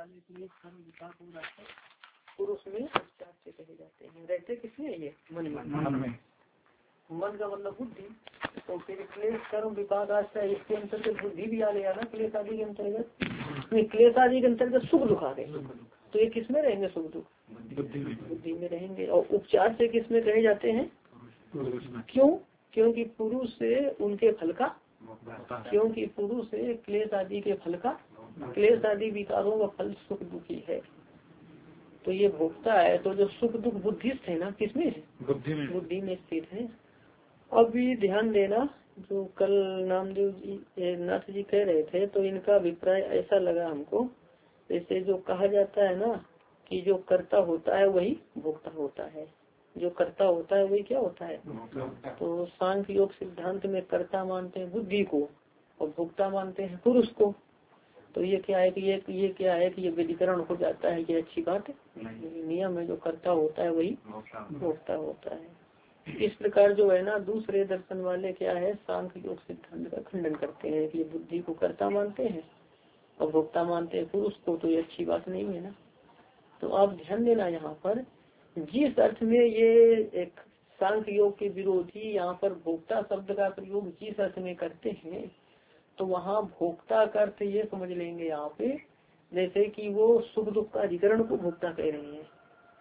वाले क्लेश कर्म विपाक हो जाते हैं, पुरुष में उपचार से कहे जाते हैं। रहते किसमें ये मन में, मन का मतलब बुद्धि। तो फिर क्लेश कर्म विपाक आश्रय, इसके अंतर्गत बुद्धि भी आ गया ना क्लेश आदि के अंतर्गत। क्लेश आदि के अंतर्गत सुख दुख आ गए, तो ये किसमें रहेंगे? सुख दुख बुद्धि में रहेंगे। और उपचार से किसमें कहे जाते हैं? क्यों? क्योंकि पुरुष से उनके फल का, क्योंकि पुरुष से क्लेश आदि के फल का, क्लेश आदि विकारों का फल सुख दुखी है, तो ये भोगता है। तो जो सुख दुख बुद्धिस्ट है ना, किसमें है? बुद्धि में स्थित है। अभी ध्यान देना, जो कल नामदेव जी नाथ जी कह रहे थे, तो इनका अभिप्राय ऐसा लगा हमको, जैसे जो कहा जाता है ना कि जो कर्ता होता है वही भोक्ता होता है, जो कर्ता होता है वही क्या होता है? तो सांख्य योग सिद्धांत में कर्ता मानते हैं बुद्धि को और भोक्ता मानते हैं पुरुष को। तो ये क्या है कि ये क्या है कि ये व्यधिकरण हो जाता है, ये अच्छी बात है। नियम है, जो कर्ता होता है वही भोक्ता होता है। इस प्रकार जो है ना, दूसरे दर्शन वाले क्या है, सांख्य योग सिद्धांत का खंडन करते हैं कि ये बुद्धि को कर्ता मानते हैं और भोक्ता मानते हैं पुरुष को, तो ये अच्छी बात नहीं है ना। तो आप ध्यान देना, यहाँ पर जिस अर्थ में ये एक सांख्य योग के विरोधी यहाँ पर भोक्ता शब्द का प्रयोग जिस अर्थ में करते हैं, तो वहाँ भोक्ता का अर्थ ये समझ लेंगे यहाँ पे, जैसे कि वो सुख दुख का अधिकरण को भोक्ता कह रहे हैं।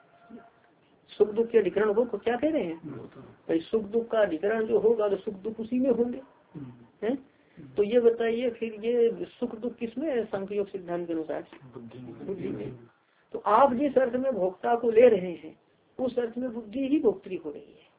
सुख दुख के अधिकरण को क्या कह रहे हैं? भाई सुख दुख का अधिकरण जो होगा तो सुख दुख उसी में होंगे, हैं? तो ये बताइए फिर ये सुख दुख किसमें है? सांख्य योग सिद्धांत के अनुसार बुद्धि में। तो आप जिस अर्थ में भोक्ता को ले रहे हैं, उस अर्थ में बुद्धि ही भोक्त्री हो रही है।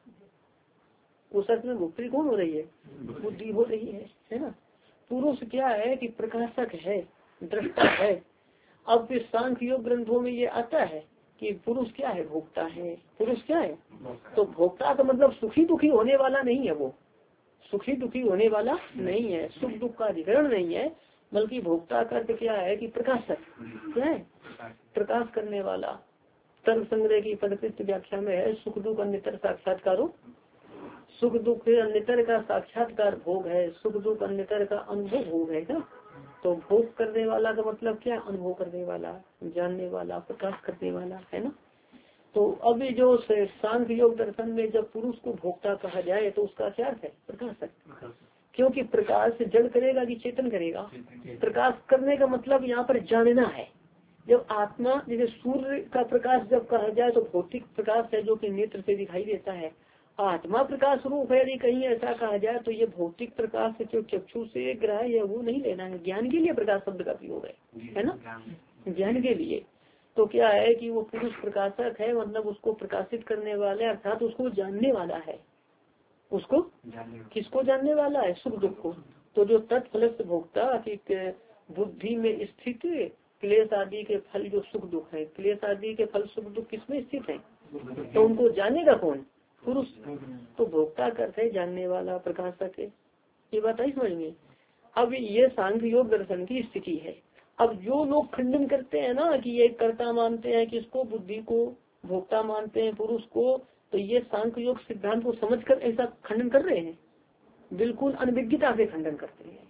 उस अर्थ में भोक्त्री कौन हो रही है? बुद्धि हो रही है ना। पुरुष क्या है कि प्रकाशक है, दृष्टा है। अब सांख्य योग ग्रंथों में ये आता है कि पुरुष क्या है? भोक्ता है। पुरुष क्या है? तो भोक्ता का मतलब सुखी दुखी होने वाला नहीं है, वो सुखी दुखी होने वाला नहीं है, सुख दुख का अधिकरण नहीं है, बल्कि भोक्ता का अर्थ क्या है कि प्रकाशक। क्या है? प्रकाश करने वाला। तर्क संग्रह की पदकृत व्याख्या में है, सुख दुख अन्यतर साक्षात्कारो, सुख दुख अन्यतर का साक्षात्कार भोग है, सुख दुख अन्यतर का अनुभव भोग है ना। तो भोग करने वाला का मतलब क्या? अनुभव करने वाला, जानने वाला, प्रकाश करने वाला, है ना। तो अभी जो सांख्य योग दर्शन में जब पुरुष को भोक्ता कहा जाए तो उसका क्या अर्थ है? प्रकाशक। क्योंकि प्रकाश जड़ करेगा कि चेतन करेगा? प्रकाश करने का मतलब यहाँ पर जानना है। जब आत्मा, जैसे सूर्य का प्रकाश जब कहा जाए तो भौतिक प्रकाश है जो कि नेत्र से दिखाई देता है। आत्मा प्रकाश रूप है, यदि कहीं ऐसा कहा जाए तो ये भौतिक प्रकाश से जो चक्षु से ग्रह है वो नहीं लेना है। ज्ञान के लिए प्रकाश शब्द का प्रयोग है ना, ज्ञान के लिए। तो क्या है कि वो पुरुष प्रकाशक है, मतलब उसको प्रकाशित करने वाले, अर्थात उसको जानने वाला है। उसको किसको जानने वाला है? सुख दुख को। तो जो तत्फलस्थ भोक्ता की बुद्धि में स्थित क्लेश आदि के फल जो सुख दुख है, क्लेश आदि के फल सुख दुख किसमें स्थित है? तो उनको जानेगा कौन? पुरुष। तो भोक्ता करते है जानने वाला, प्रकाशक है। ये बात आई समझ में। अब ये सांख्य योग दर्शन की स्थिति है। अब जो लोग खंडन करते हैं ना कि ये कर्ता मानते हैं किसको? बुद्धि को। भोक्ता मानते हैं पुरुष को। तो ये सांख्य योग सिद्धांत को समझकर ऐसा खंडन कर रहे हैं? बिल्कुल अनभिज्ञता से खंडन करते हैं।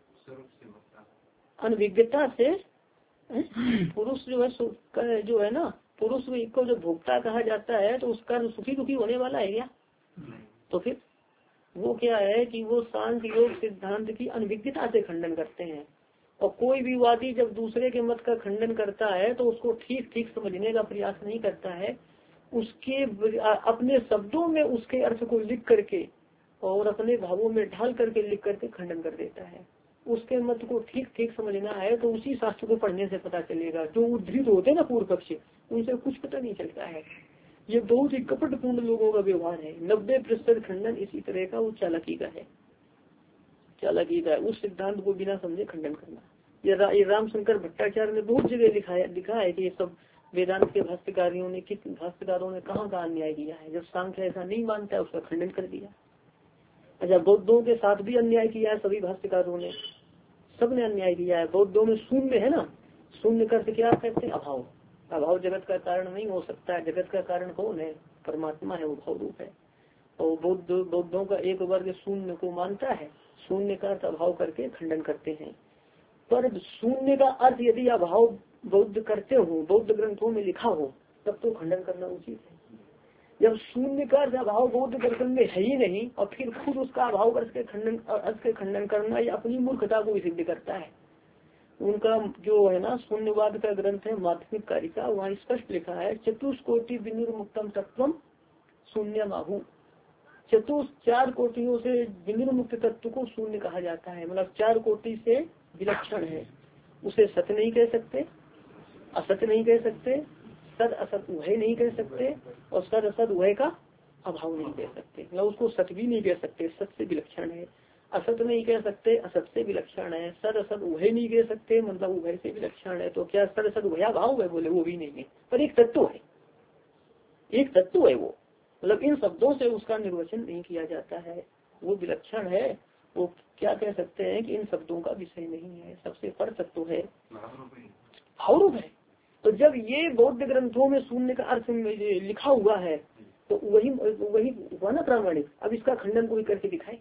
अनभिज्ञता से पुरुष जो है ना, पुरुष को जो भोक्ता कहा जाता है तो उसका सुखी दुखी होने वाला है क्या? तो फिर वो क्या है कि वो सांख्य योग सिद्धांत की अनभिज्ञता से खंडन करते हैं। और कोई भी वादी जब दूसरे के मत का खंडन करता है तो उसको ठीक ठीक समझने का प्रयास नहीं करता है, उसके अपने शब्दों में उसके अर्थ को लिख करके और अपने भावों में ढाल करके लिख करके खंडन कर देता है। उसके मत को ठीक ठीक समझना है तो उसी शास्त्र को पढ़ने से पता चलेगा। जो उद्धृत होते हैं ना पूर्व पक्ष, उनसे कुछ पता नहीं चलता है। ये बहुत ही कपटपूर्ण लोगों का व्यवहार है। 90% खंडन इसी तरह का, वो चालाकी का है, चालाकी का है। उस सिद्धांत को बिना समझे खंडन करना। ये रामशंकर भट्टाचार्य ने बहुत जगह लिखा है कि ये सब वेदांत के भाष्यकारों ने कहाँ कहाँ अन्याय किया है। जब सांख्य ऐसा नहीं मानता है उसका खंडन कर दिया। अच्छा, बौद्धों के साथ भी अन्याय किया है, सभी भाष्यकारों ने, सबने अन्याय किया है। बौद्धों में शून्य है ना, शून्य का क्या कहते हैं? अभाव। अभाव जगत का कारण नहीं हो सकता है। जगत का कारण कौन है? परमात्मा है, वो भाव रूप है। और बौद्धों का एक वर्ग शून्य को मानता है, शून्य का अर्थ अभाव करके खंडन करते हैं। पर शून्य का अर्थ यदि अभाव बौद्ध करते हो, बौद्ध ग्रंथों में लिखा हो, तब तो खंडन करना उचित है। जब शून्य का अभाव बौद्ध दर्शन में है ही नहीं और फिर खुद उसका अभाव अर्थ के खंडन करना ये अपनी मूर्खता को सिद्ध करता है। उनका जो है ना शून्यवाद का ग्रंथ है माध्यमिक कारिका, वहाँ स्पष्ट लिखा है चतुष्कोटि विनिर्मुक्तम तत्वम शून्य माहू। चार कोटियों से विनिर्मुक्त तत्व को शून्य कहा जाता है, मतलब 4 कोटि से विलक्षण है। उसे सत्य नहीं कह सकते, असत्य नहीं कह सकते, सद असत वह नहीं कह सकते और सद असत वह का अभाव नहीं कह सकते। मतलब उसको सत्य भी नहीं कह सकते, सत्य से विलक्षण है। असत नहीं कह सकते, असत से विलक्षण है। सद असत वह नहीं कह सकते, मतलब वह से विलक्षण है। तो क्या सद असत वह भाव है, बोले वो भी नहीं है, पर एक तत्व है, एक तत्व है वो। मतलब इन शब्दों से उसका निर्वचन नहीं किया जाता है, वो विलक्षण है। वो क्या कह सकते हैं कि इन शब्दों का विषय नहीं है, सबसे पर तत्व है, भावरूप है। तो जब ये बौद्ध ग्रंथों में शून्य का अर्थ में लिखा हुआ है तो वही हुआ ना प्रामाणिक। अब इसका खंडन कोई करके दिखाए।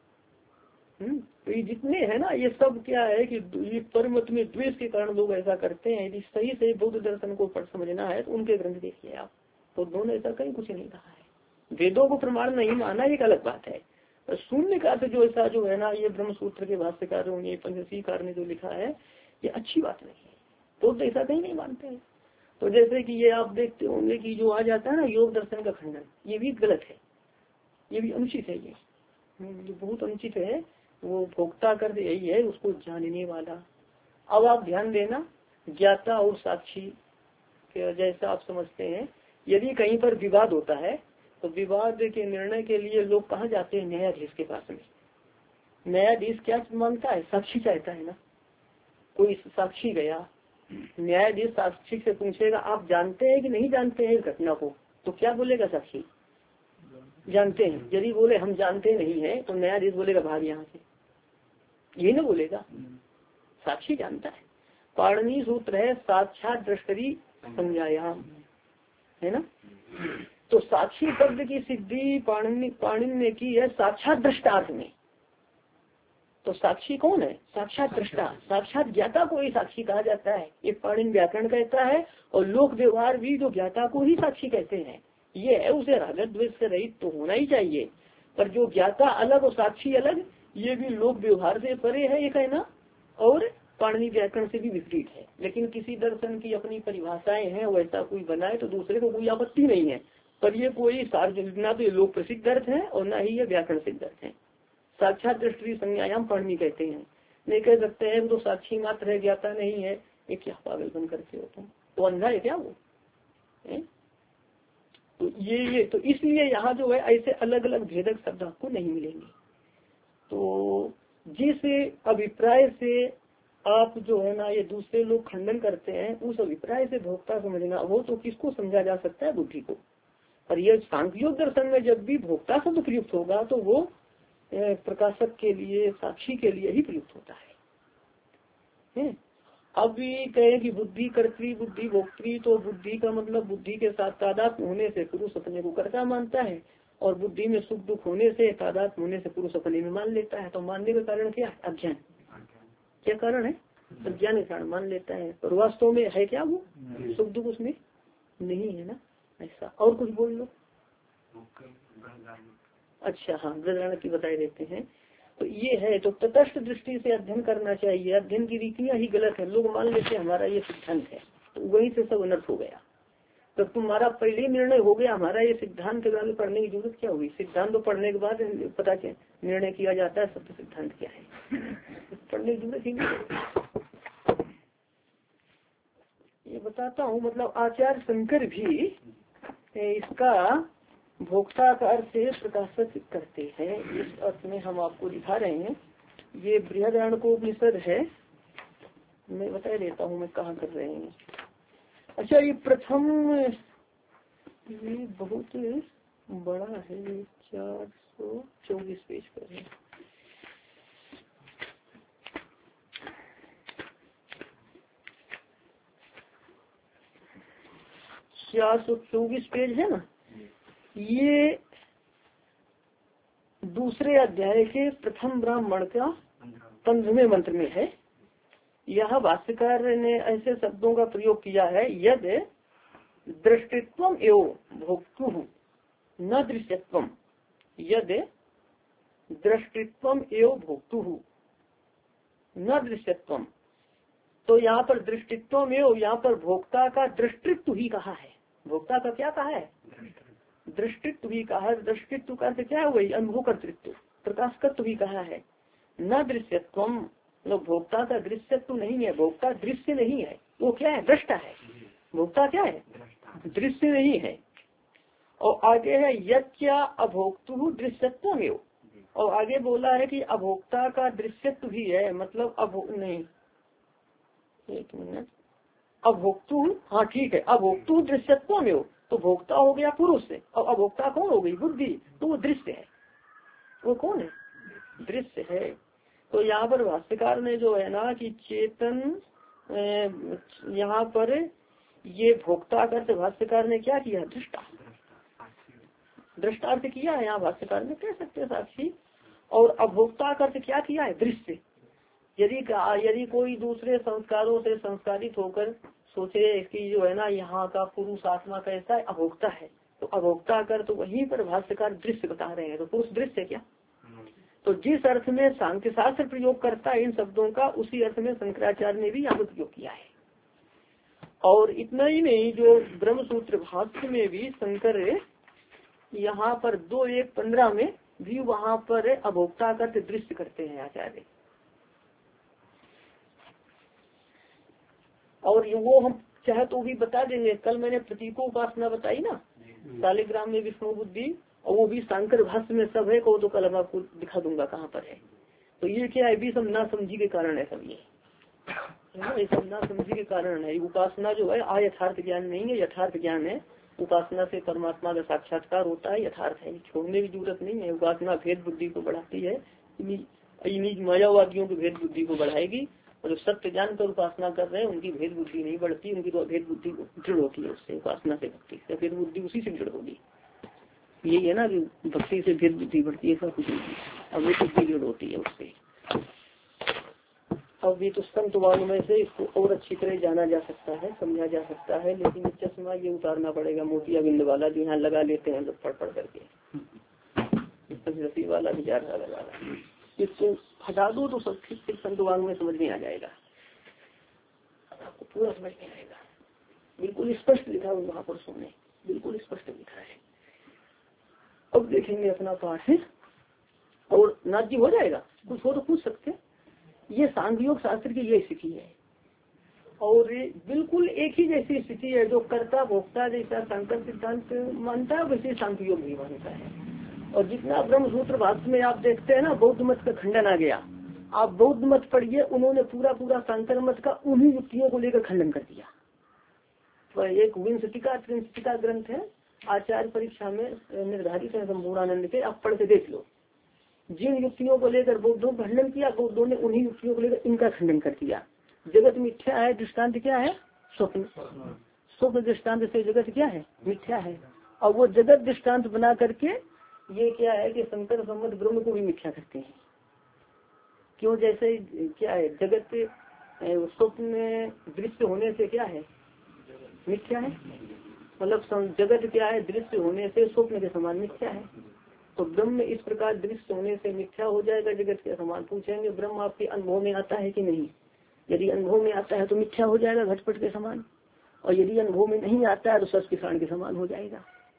तो ये जितने है ना ये सब क्या है कि ये परमत में द्वेष के कारण लोग ऐसा करते हैं। यदि सही से बौद्ध दर्शन को समझना है तो उनके ग्रंथ देखिए आप, तो दोनों ऐसा कहीं कुछ नहीं कहा है। वेदों को प्रमाण नहीं माना एक अलग बात है, शून्य का अर्थ जो ऐसा जो है ना ये ब्रह्म सूत्र के भाष्यकारों ने पंचदशीकार ने जो लिखा है ये अच्छी बात नहीं है, तो ऐसा कहीं नहीं मानते हैं। तो जैसे कि ये आप देखते होंगे कि जो आ जाता है ना योग दर्शन का खंडन, ये भी गलत है, ये भी अनुचित है। ये बहुत अनुचित है। वो भोक्ता कर यही है उसको जानने वाला। अब आप ध्यान देना ज्ञाता और साक्षी जैसा आप समझते हैं, यदि कहीं पर विवाद होता है तो विवाद के निर्णय के लिए लोग कहाँ जाते हैं, न्यायाधीश के पास में। न्यायाधीश क्या मांगता है, साक्षी चाहता है ना। कोई साक्षी गया, न्यायाधीश साक्षी से पूछेगा आप जानते हैं कि नहीं जानते हैं इस घटना को, तो क्या बोलेगा साक्षी, जानते हैं। यदि बोले हम जानते नहीं है तो न्यायाधीश बोलेगा भाग यहाँ से, यही ना बोलेगा, साक्षी जानता है। पाणिनि सूत्र है साक्षात दृष्टि संज्ञायाम, है ना। तो साक्षी शब्द की सिद्धि पाणिनि ने की है साक्षात दृष्टार्थ में। तो साक्षी कौन है, साक्षात दृष्टा, साक्षात ज्ञाता को ही साक्षी कहा जाता है। ये पाणिनि व्याकरण कहता है और लोक व्यवहार भी जो ज्ञाता को ही साक्षी कहते हैं। ये है उसे रागत द्वेष से रहित तो होना ही चाहिए, पर जो ज्ञाता अलग और साक्षी अलग, ये भी लोक व्यवहार से परे है ये कहना और पाणिनि व्याकरण से भी विपरीत है। लेकिन किसी दर्शन की अपनी परिभाषाएं हैं, वैसा कोई बनाए तो दूसरे को कोई आपत्ति नहीं है, पर ये कोई सार्वजनिक ना तो ये लोक प्रसिद्ध अर्थ है और ना ही ये व्याकरण सिद्ध अर्थ है। साक्षात दृष्टि संज्ञायाम पाणिनि कहते हैं, नहीं कह सकते हैं तो साक्षी मात्र है ज्ञाता नहीं है, ये क्या पागलपन करते हो तुम, तो अंधा है क्या वो है? तो ये तो इसलिए यहाँ जो है ऐसे अलग अलग भेदक शब्द आपको नहीं मिलेंगे। तो जिस अभिप्राय से आप जो है ना ये दूसरे लोग खंडन करते हैं, उस अभिप्राय से भोक्ता समझना, वो तो किसको समझा जा सकता है, बुद्धि को। और ये सांख्योग दर्शन में जब भी भोक्ता शब्द प्रयुक्त होगा तो वो प्रकाशक के लिए, साक्षी के लिए ही प्रयुक्त होता है। अब भी कहें कि बुद्धि कर्त्री बुद्धि भोक्त्री, तो बुद्धि का मतलब बुद्धि के साथ तादात्म्य होने से पुरुष अपने को कर्ता मानता है और बुद्धि में सुख दुख होने से तादात्म्य होने से पुरुष अपने में मान लेता है। तो मानने का कारण क्या है, अज्ञान। क्या कारण है, अज्ञान के कारण मान लेता है, और वास्तव में है क्या वो सुख दुख उसमें नहीं है ना। ऐसा और कुछ बोल लो। अच्छा हाँ, वृदारण की बताए देते हैं। तो ये है, तो तटस्थ दृष्टि से अध्ययन करना चाहिए। अध्ययन की रीतियाँ ही गलत है, लोग मान लेते हमारा ये सिद्धांत है, तो वहीं से सब अनर्थ हो गया। तो तुम्हारा पहले निर्णय हो गया हमारा ये सिद्धांत के बाद पढ़ने की जरूरत क्या हुई। सिद्धांत तो पढ़ने के बाद पता क्या निर्णय किया जाता है सत्य सिद्धांत क्या है, पढ़ने की जरूरत ही नहीं। ये बताता हूँ, मतलब आचार्य शंकर भी इसका भोक्ता का अर्थ प्रकाशित करते हैं। इस अर्थ में हम आपको दिखा रहे हैं। ये बृहदारण्यकोपनिषद है, मैं बता देता हूँ मैं कहाँ कर रहे हैं। अच्छा ये प्रथम, ये बहुत बड़ा है, 424 पेज पर है। चार 424 पेज है ना। ये दूसरे अध्याय के प्रथम ब्राह्मण का 15वें मंत्र में है। यह भाष्यकार ने ऐसे शब्दों का प्रयोग किया है, यद दृष्टित्वम एवं भोक्तु न दृश्यत्वम, यद दृष्टित्वम एवं भोक्तु न दृश्यत्वम। तो यहाँ पर दृष्टित्व में यहाँ पर भोक्ता का दृष्टित्व ही कहा है। भोक्ता का क्या कहा है? दृष्टित्व ही कहा है। दृष्टित्व का अर्थ क्या है? वही अनुभव कर्तृत्व, प्रकाशकत्व भी कहा है। न दृश्यत्वम, मतलब भोक्ता का दृश्यत्व नहीं है, भोक्ता दृश्य नहीं है, वो क्या है? दृष्टा है। भोक्ता क्या है? दृश्य नहीं है। और आगे है यज्ञ अभोक्तु दृश्यत्व में, और आगे बोला है कि अभोक्ता का दृश्यत्व भी है, मतलब नहीं, एक मिनट, अभोक्तु, हाँ ठीक है, अभोक्तु दृश्यत्व में, तो भोक्ता हो गया पुरुष से और अभोक्ता कौन हो गई? बुद्धि, तो वो दृश्य है। वो कौन है? दृश्य है। तो यहाँ पर भाष्यकार ने जो है ना कि चेतन, यहाँ पर ये भोक्ता करते भाष्यकार ने क्या किया? दृष्टा, दृष्टार्थ किया है यहाँ भाष्यकार ने, कह सकते हैं साक्षी। और अभोक्ता करते क्या किया है? दृश्य। यदि कोई दूसरे संस्कारों से संस्कारित होकर सोचे कि जो है ना यहाँ का पुरुष आत्मा कैसा है? अभोक्ता है, तो अभोक्ता कर तो वहीं पर भाष्यकार दृश्य बता रहे हैं। तो पुरुष दृश्य है क्या? तो जिस अर्थ में सांख्य शास्त्र प्रयोग करता है इन शब्दों का, उसी अर्थ में शंकराचार्य ने भी यहाँ पर प्रयोग किया है। और इतना ही नहीं, जो ब्रह्म सूत्र भाष्य में भी शंकर यहाँ पर 2:1:15 में भी वहाँ पर अभोक्ता करते दृश्य करते हैं आचार्य। और वो हम चाहे तो भी बता देंगे। कल मैंने प्रतीकोपासना बताई ना, शालिग्राम में विष्णु बुद्धि, और वो भी शंकर भाष्य में सब है को, तो कल मैं आपको दिखा दूंगा कहाँ पर है। तो ये क्या है? भी सब ना समझी के कारण है, सब ये सब ना समझी के कारण है। उपासना जो है यथार्थ ज्ञान नहीं है, यथार्थ ज्ञान है। उपासना से परमात्मा का साक्षात्कार होता है, यथार्थ है, छोड़ने की जरूरत नहीं है। उपासना भेद बुद्धि को बढ़ाती है, इन्हीं मायावादियों की भेद बुद्धि को बढ़ाएगी। और जो सत्य ज्ञान कर उपासना कर रहे हैं उनकी भेद बुद्धि नहीं बढ़ती, उनकी तो भेद बुद्धि दृढ़ होती है उससे, उपासना से भक्ति से भेद बुद्धि उसी से दृढ़ होगी। यही है ना कि भक्ति से भेद बुद्धि बढ़ती है, सब कुछ अब भेद बुद्धि दृढ़ होती है उससे। अब भी तो संत वांग्मय से इसको और अच्छी तरह जाना जा सकता है, समझा जा सकता है, लेकिन चश्मा ये उतारना पड़ेगा, मोतिया बिंद वाला जो यहाँ लगा लेते हैं लोग पढ़ करके, रसी वाला विचार लगा, इसको हटा दो तो सब ठीक से संत वांग्मय समझ में आ जाएगा, आपको पूरा समझ में आएगा। बिल्कुल स्पष्ट लिखा है महापुरुषों ने, बिल्कुल स्पष्ट लिखा है। अब देखेंगे अपना पाठ है, और नाथ जी हो जाएगा, कुछ हो तो पूछ सकते। ये सांख्योग शास्त्र की ये स्थिति है, और बिल्कुल एक ही जैसी स्थिति है। जो कर्ता भोक्ता जैसा शंकर सिद्धांत मानता है, वैसे सांख्योग भी मानता है। और जितना ब्रह्म सूत्र भाष्य में आप देखते हैं ना, बौद्ध मत का खंडन आ गया। आप बौद्ध मत पढ़िए, उन्होंने पूरा शंकर मत का उन्हीं युक्तियों को लेकर खंडन कर दिया। तो एक विंशतिका ग्रंथ है, आचार्य परीक्षा में निर्धारित है संपूर्णानंद के, आप पढ़ के देख लो। जिन युक्तियों को लेकर बौद्धों का खंडन किया, बौद्धों ने उन्हीं युक्तियों को लेकर इनका खंडन कर दिया। जगत मिथ्या है, दृष्टांत क्या है? स्वप्न। स्वप्न दृष्टांत से जगत क्या है? मिथ्या है। और वो जगत दृष्टांत बना करके ये क्या है कि शंकर संबंध ब्रह्म को भी मिथ्या करते हैं। क्यों? जैसे क्या है, जगत स्वप्न दृश्य होने से क्या है? मिथ्या है। मतलब जगत क्या है? दृश्य होने से स्वप्न के समान मिथ्या है। तो ब्रह्म इस प्रकार दृश्य होने से मिथ्या हो जाएगा, जगत के समान। पूछेंगे ब्रह्म आपके अनुभव में आता है कि नहीं? यदि अनुभव में आता है तो मिथ्या हो जाएगा, घटपट के समान। और यदि अनुभव में नहीं आता है तो सच किसान के समान हो जाएगा।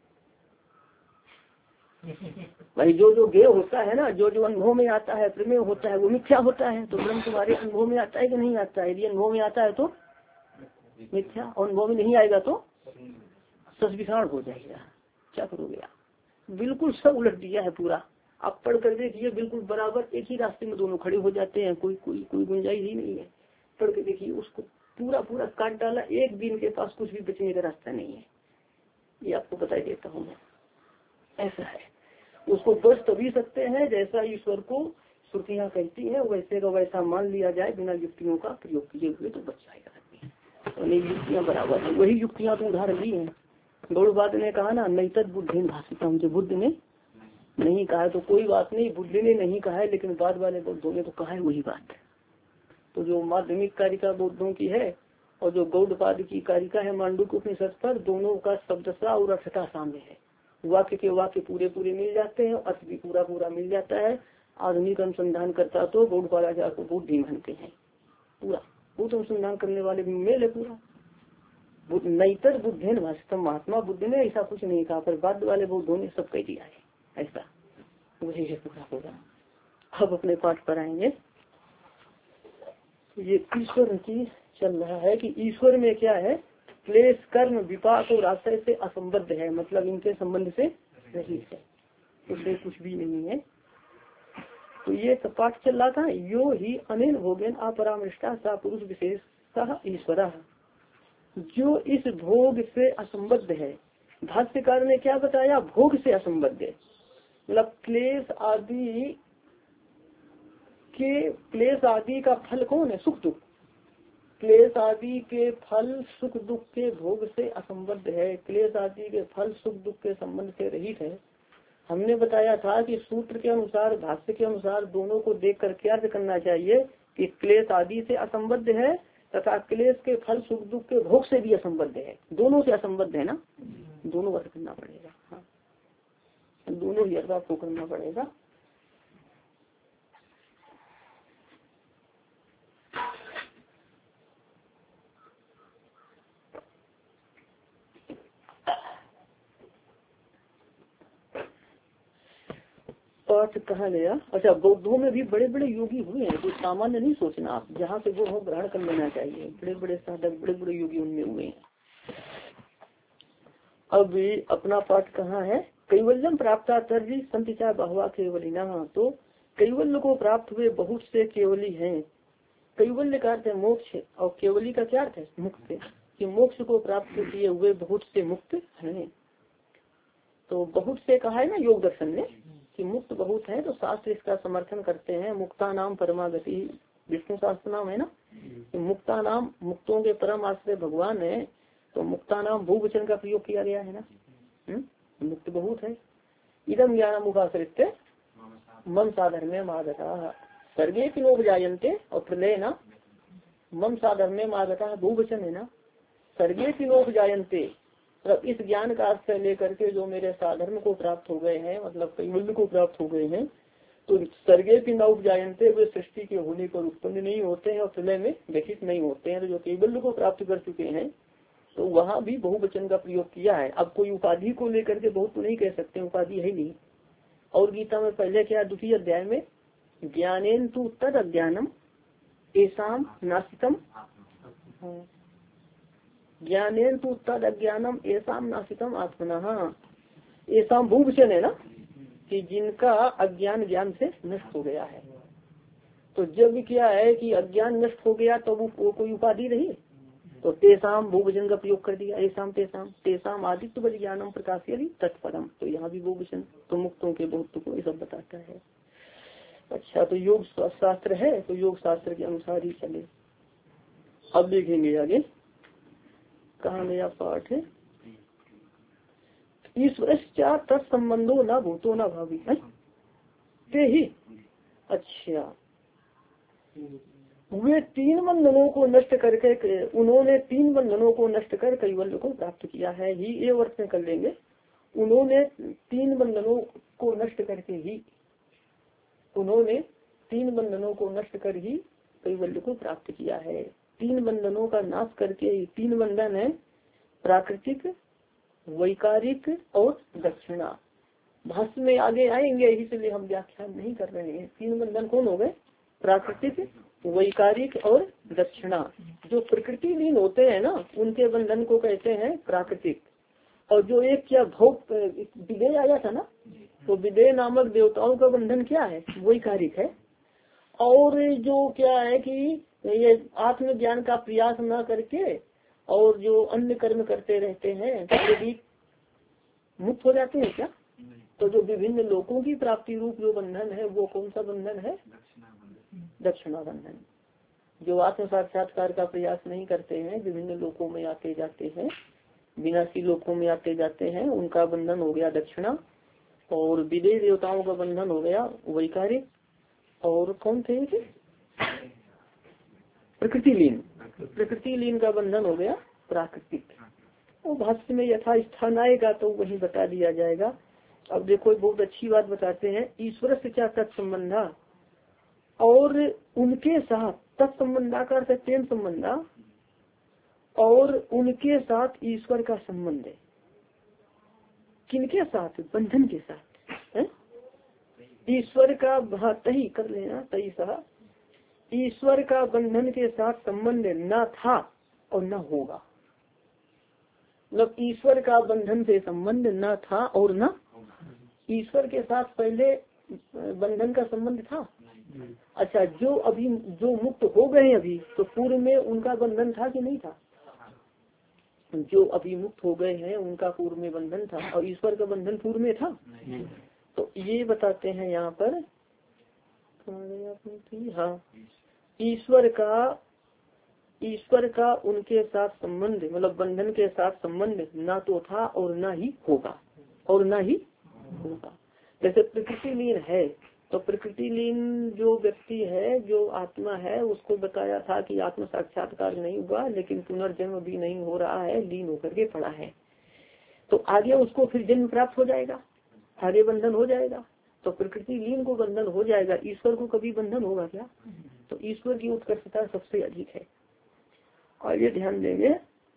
भाई जो ज्ञेय होता है ना, जो अनुभव में आता है, प्रमेय होता है, वो मिथ्या होता है। तो ब्रह्म तुम्हारे अनुभव में आता है कि नहीं आता है? यदि अनुभव में आता है तो मिथ्या, और अनुभव में नहीं आएगा तो सच विषाण हो जाएगा। क्या करोगे आप? बिल्कुल सब उलट दिया है पूरा। आप पढ़ कर देखिए, बिल्कुल बराबर एक ही रास्ते में दोनों खड़े हो जाते हैं, कोई गुंजाइश ही नहीं है। पढ़ के देखिए, उसको पूरा काट डाला, एक दिन के पास कुछ भी बचने का रास्ता नहीं है। ये आपको बता देता हूँ मैं, ऐसा है। उसको बच तभी सकते हैं जैसा ईश्वर को श्रुतियाँ कहती है, वैसे का वैसा मान लिया जाए, बिना युक्तियों का प्रयोग किए हुए, तो बच जाएगा आदमी। तो युक्तियाँ बराबर है, वही युक्तियाँ तो उधार ली है। गौड़वाद ने कहा ना, नहीं तद बुद्धि भाषिता, जो बुद्ध ने नहीं कहा है तो कोई बात नहीं, बुद्ध ने नहीं कहा है, लेकिन बाद वाले बुद्धों ने तो कहा है वही बात। तो जो माध्यमिक कारिका बौद्धों की है और जो गौड़पाद की कारिका है मांडुक्य उपनिषद पर, दोनों का शब्दशः और अर्थता सामने है। वाक्य के वाक्य पूरे पूरे मिल जाते हैं, अर्थ भी पूरा पूरा मिल जाता है। आधुनिक अनुसंधान करता तो गौड़पादाचार्य को बुद्धि मानते हैं। पूरा बुद्ध अनुसंधान करने वाले भी मेल है पूरा। नैतर बुद्धेन वास्तव, महात्मा बुद्ध ने ऐसा कुछ नहीं कहा, पर बाद वाले बौद्धों ने सब कह दिया है ऐसा, वही है पूरा पूरा। अब अपने पाठ पर आएंगे। ये ईश्वर की चल रहा है कि ईश्वर में क्या है, क्लेश कर्म विपाक और आश्रय से असंबद्ध है, मतलब इनके संबंध से रहित है, उससे कुछ भी नहीं है। तो ये पाठ चल रहा था, यो ही अनिल भोगेन अपरामृष्टा सा पुरुष विशेष सा ईश्वर, जो इस भोग से असंबद्ध है। भाष्यकार ने क्या बताया, भोग से असंबद्ध है, मतलब क्लेश आदि का फल कौन है, सुख दुख। क्लेश आदि के फल सुख दुख के भोग से असंबद्ध है, क्लेश आदि के फल सुख दुख के संबंध से रहित है। हमने बताया था कि सूत्र के अनुसार, भाष्य के अनुसार दोनों को देख कर क्या अर्थ करना चाहिए कि क्लेश आदि से असंबद्ध है तथा क्लेश के फल सुख दुख के भोग से भी असंबद्ध है, दोनों से असंबद्ध है ना, दोनों अर्थ करना पड़ेगा। हाँ, दोनों ही अर्थ आपको करना पड़ेगा। पाठ कहाँ गया, अच्छा, बौद्धों में भी बड़े बड़े योगी हुए हैं, कुछ सामान्य नहीं सोचना आप, जहाँ से वो हो ग्रहण कर लेना चाहिए। बड़े बड़े साधक, बड़े बड़े योगी उनमें हुए हैं। अब अपना पाठ कहाँ है, कैवल्यम प्राप्त तर्जी संतिचा बहुआ केवलिना। तो कैवल्य को प्राप्त हुए बहुत से केवली हैं। कैवल्य का अर्थ है मोक्ष, और केवली का क्या अर्थ है, मुक्त, कि मोक्ष को प्राप्त किए हुए बहुत से मुक्त हैं। तो बहुत से कहा है ना योग दर्शन ने कि मुक्त बहुत है, तो शास्त्र इसका समर्थन करते हैं। मुक्ता नाम परमागति, विष्णु शास्त्र नाम है ना, कि मुक्ता नाम, मुक्तों के परम आश्रय भगवान है। तो मुक्ता नाम बहुवचन का प्रयोग किया गया है ना, मुक्त बहुत है। इदम ज्ञान मुखाश्रित मम साधर्म्य मागता सर्गे की लोग जायन्ते, और प्रलय ना मम साधर्म्य मागता बहुवचन है ना, सर्गे की लोग जायन्ते, मतलब इस ज्ञान का आश्रय लेकर के जो मेरे साधर्म को प्राप्त हो गए हैं, मतलब कैवल्य को प्राप्त हो गए हैं, तो सर्गे की नौ जायन्ते, वे सृष्टि के होने पर उत्पन्न नहीं होते हैं और प्रलय में व्यथित नहीं होते हैं। तो जो कैवल्य को प्राप्त कर चुके हैं, तो वहाँ भी बहुवचन का प्रयोग किया है। अब कोई उपाधि को लेकर के बहुत तो नहीं कह सकते, उपाधि है नहीं। और गीता में पहले क्या, द्वितीय अध्याय में ज्ञानेन तु तद अज्ञानम एसाम नासितम, ज्ञानेन तु तद अज्ञानम एसाम नासितम आत्मना। एसाम बहुवचन है ना, कि जिनका अज्ञान ज्ञान से नष्ट हो गया है। तो जब क्या है कि अज्ञान नष्ट हो गया तो वो कोई उपाधि नहीं, तो तेसाम बहुवचन का प्रयोग कर दिया, एसाम तेसाम, तेसाम आदित्य बल ज्ञानम प्रकाशयति तत्परम। तो यहाँ भी बहुवचन, तो मुक्तों के बहुत को ये सब बताता है। अच्छा, तो योग शास्त्र है, तो योग शास्त्र के अनुसार ही चले। अब देखेंगे आगे कहाँ गया पाठ है, ईश्वर तत्संबंधो न भूतो न भावी ते ही। अच्छा, वे तीन बंधनों को नष्ट करके, उन्होंने तीन बंधनों को नष्ट कर कैवल्य को प्राप्त किया है ही, ये वर्ष में कर लेंगे। उन्होंने तीन बंधनों को नष्ट करके ही, उन्होंने तीन बंधनों को नष्ट कर ही कैवल्य को प्राप्त किया है। तीन बंधनों का नाश करके, तीन बंधन है प्राकृतिक, वैकारिक और दक्षिणा। भाष्य में आगे आएंगे, इसलिए हम व्याख्यान नहीं कर रहे हैं। तीन बंधन कौन हो गए, प्राकृतिक, वैकारिक और दक्षिणा। जो प्रकृति लीन होते हैं ना, उनके बंधन को कहते हैं प्राकृतिक। और जो एक क्या भोग विदेह आया था ना, तो विदेह नामक देवताओं का बंधन क्या है, वैकारिक है। और जो क्या है कि ये आत्मज्ञान का प्रयास न करके और जो अन्य कर्म करते रहते हैं, तो भी मुक्त हो जाते हैं क्या। तो जो विभिन्न लोकों की प्राप्ति रूप जो बंधन है, वो कौन सा बंधन है, दक्षिणा बंधन। जो आत्म साक्षात्कार का प्रयास नहीं करते हैं, विभिन्न लोकों में आते जाते हैं, विनाशी लोकों में आते जाते हैं, उनका बंधन हो गया दक्षिणा। और विदेह देवताओं का बंधन हो गया वैकारिक। और कौन थे, प्रकृति लीन, प्रकृति लीन का बंधन हो गया प्राकृतिक। वो भाष्य में यथा स्थान आएगा तो वही बता दिया जाएगा। अब देखो बहुत अच्छी बात बताते हैं, ईश्वर से क्या तत्संबंधा और उनके साथ, तत्संबंधा का अर्थ प्रेम संबंधा, और उनके साथ ईश्वर का संबंध है। किनके साथ? बंधन के साथ है? ईश्वर का तही कर लेना, तही सहा, ईश्वर का बंधन के साथ संबंध न था और न होगा। मतलब ईश्वर का बंधन से संबंध न था और न, ईश्वर के साथ पहले बंधन का संबंध था। अच्छा, जो अभी जो मुक्त हो गए अभी, तो पूर्व में उनका बंधन था कि नहीं था? जो अभी मुक्त हो गए हैं उनका पूर्व में बंधन था और ईश्वर का बंधन पूर्व में था। तो ये बताते हैं यहाँ पर, हाँ, ईश्वर का उनके साथ संबंध, मतलब बंधन के साथ संबंध ना तो था और ना ही होगा, और ना ही होगा। जैसे प्रकृति लीन है, तो प्रकृति लीन जो व्यक्ति है, जो आत्मा है, उसको बताया था कि आत्म साक्षात्कार नहीं हुआ, लेकिन पुनर्जन्म भी नहीं हो रहा है, लीन होकर के पड़ा है। तो आगे उसको फिर जन्म प्राप्त हो जाएगा, आगे बंधन हो जाएगा। तो प्रकृति लीन को बंधन हो जाएगा, ईश्वर को कभी बंधन होगा क्या? तो ईश्वर की उत्कर्षता सबसे अधिक है। और ये ध्यान देंगे,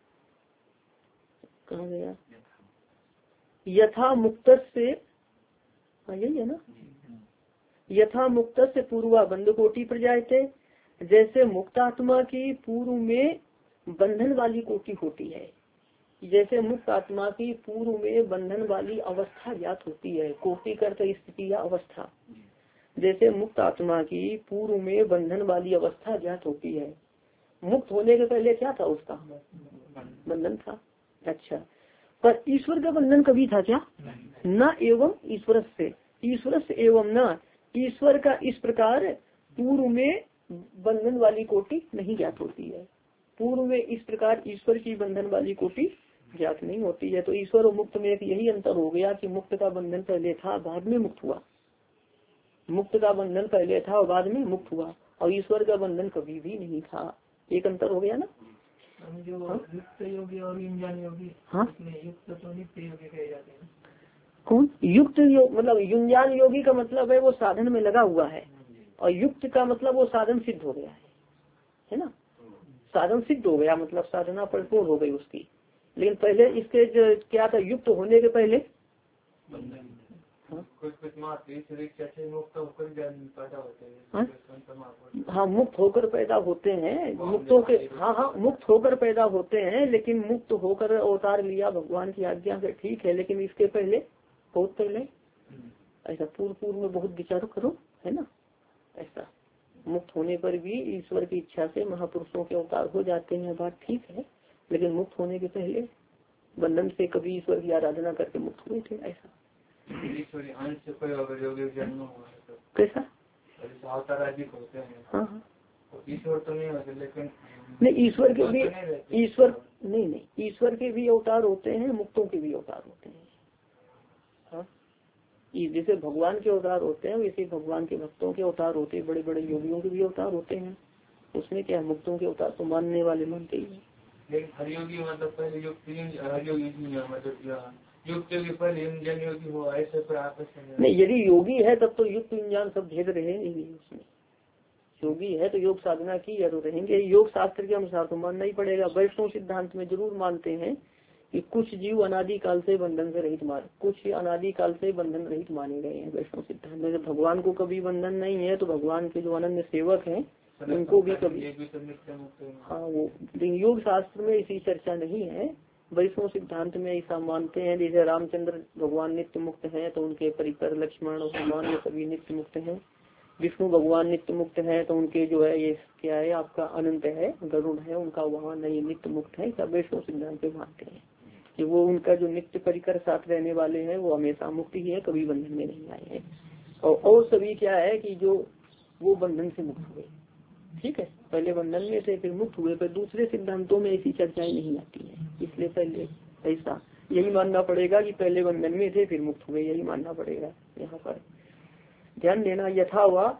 कहाँ गया, यथा मुक्त से, यही है ना, यथा मुक्त से पूर्वा बंध कोटि प्रजायते, जैसे मुक्त आत्मा की पूर्व में बंधन वाली कोटि होती है, जैसे मुक्त आत्मा की पूर्व में बंधन वाली अवस्था ज्ञात होती है। कोटि करते स्थिति या अवस्था, जैसे मुक्त आत्मा की पूर्व में बंधन वाली अवस्था ज्ञात होती है। मुक्त होने के पहले क्या था? उसका बंधन था। अच्छा, पर ईश्वर का बंधन कभी था क्या? न एवं ईश्वर से, ईश्वर से एवं न, ईश्वर का इस प्रकार पूर्व में बंधन वाली कोटि नहीं ज्ञात होती है। पूर्व में इस प्रकार ईश्वर की बंधन वाली कोटि ज्ञात नहीं होती है। तो ईश्वर और मुक्त में एक यही अंतर हो गया कि मुक्त का बंधन पहले था, बाद में मुक्त हुआ। मुक्त का बंधन पहले था और बाद में मुक्त हुआ, और ईश्वर का बंधन कभी भी नहीं था। एक अंतर हो गया ना। जो युक्त योगी और युंजान योगी, हाँ, युक्त तो नित्य योगी कहे जाते हैं। कौन युक्त योग? मतलब युंजान योगी का मतलब है वो साधन में लगा हुआ है, और युक्त का मतलब वो साधन सिद्ध हो गया है ना। साधन सिद्ध हो गया मतलब साधना परिपूर्ण हो गई उसकी। लेकिन पहले इसके जो क्या था, युक्त होने के पहले हाँ मुक्त होकर पैदा होते हैं, मुक्तों के, हाँ मुक्त होकर पैदा होते हैं, लेकिन मुक्त होकर अवतार लिया भगवान की आज्ञा से, ठीक है। लेकिन इसके पहले, बहुत पहले, ऐसा पूर्व में बहुत विचार करो, है ना। ऐसा मुक्त होने पर भी ईश्वर की इच्छा से महापुरुषों के अवतार हो जाते हैं, बात ठीक है। लेकिन मुक्त होने के पहले बंधन से कभी ईश्वर की आराधना करके मुक्त हुए थे। ऐसा कैसा? हाँ, ईश्वर तो नहीं होते, लेकिन नहीं, ईश्वर के भी, ईश्वर नहीं, ईश्वर के भी अवतार होते हैं, मुक्तों के भी अवतार होते हैं। हाँ, जैसे भगवान के अवतार होते हैं वैसे भगवान के भक्तों के अवतार होते हैं, बड़े बड़े योगियों के भी अवतार होते हैं। उसमें क्या, मुक्तों के अवतार तो मानने वाले मानते ही हैं। लेकिन हरियोगी मतलब पहले युक्त योगी पहले युंजन योगी हो, ऐसे पर आपस में नहीं, यदि योगी है तब तो युक्त युंजान सब भेद रहेंगे ही उसमें। योगी है तो योग साधना की है तो रहेंगे। योग शास्त्र के अनुसार तो मानना ही पड़ेगा। वैष्णव सिद्धांत में जरूर मानते हैं कि कुछ जीव अनादि काल से बंधन से रहित कुछ अनादि काल से बंधन रहित माने गए हैं वैष्णव सिद्धांत में। भगवान को कभी बंधन नहीं है तो भगवान के जो अनन्य सेवक हैं उनको भी कभी, हाँ वो, लेकिन योग शास्त्र में इसी चर्चा नहीं है। वैष्णव सिद्धांत में ऐसा मानते हैं, जैसे रामचंद्र भगवान नित्य मुक्त हैं तो उनके परिकर लक्ष्मण और हनुमान ये सभी नित्य मुक्त हैं। विष्णु भगवान नित्य मुक्त है तो उनके जो है ये क्या है आपका अनंत है, गरुड़ है, उनका वहाँ नहीं नित्य मुक्त है। सब वैष्णव सिद्धांत में मानते हैं कि वो उनका जो नित्य परिकर साथ रहने वाले हैं वो हमेशा मुक्त ही है, कभी बंधन में नहीं आए हैं। और सभी क्या है कि जो वो बंधन से मुक्त हुए, ठीक है, पहले बंधन में थे फिर मुक्त हुए। पर दूसरे सिद्धांतों में ऐसी चर्चाएं नहीं आती है, इसलिए पहले ऐसा यही मानना पड़ेगा कि पहले बंधन में थे फिर मुक्त हुए, यही मानना पड़ेगा। यहाँ पर ध्यान देना, यथा हुआ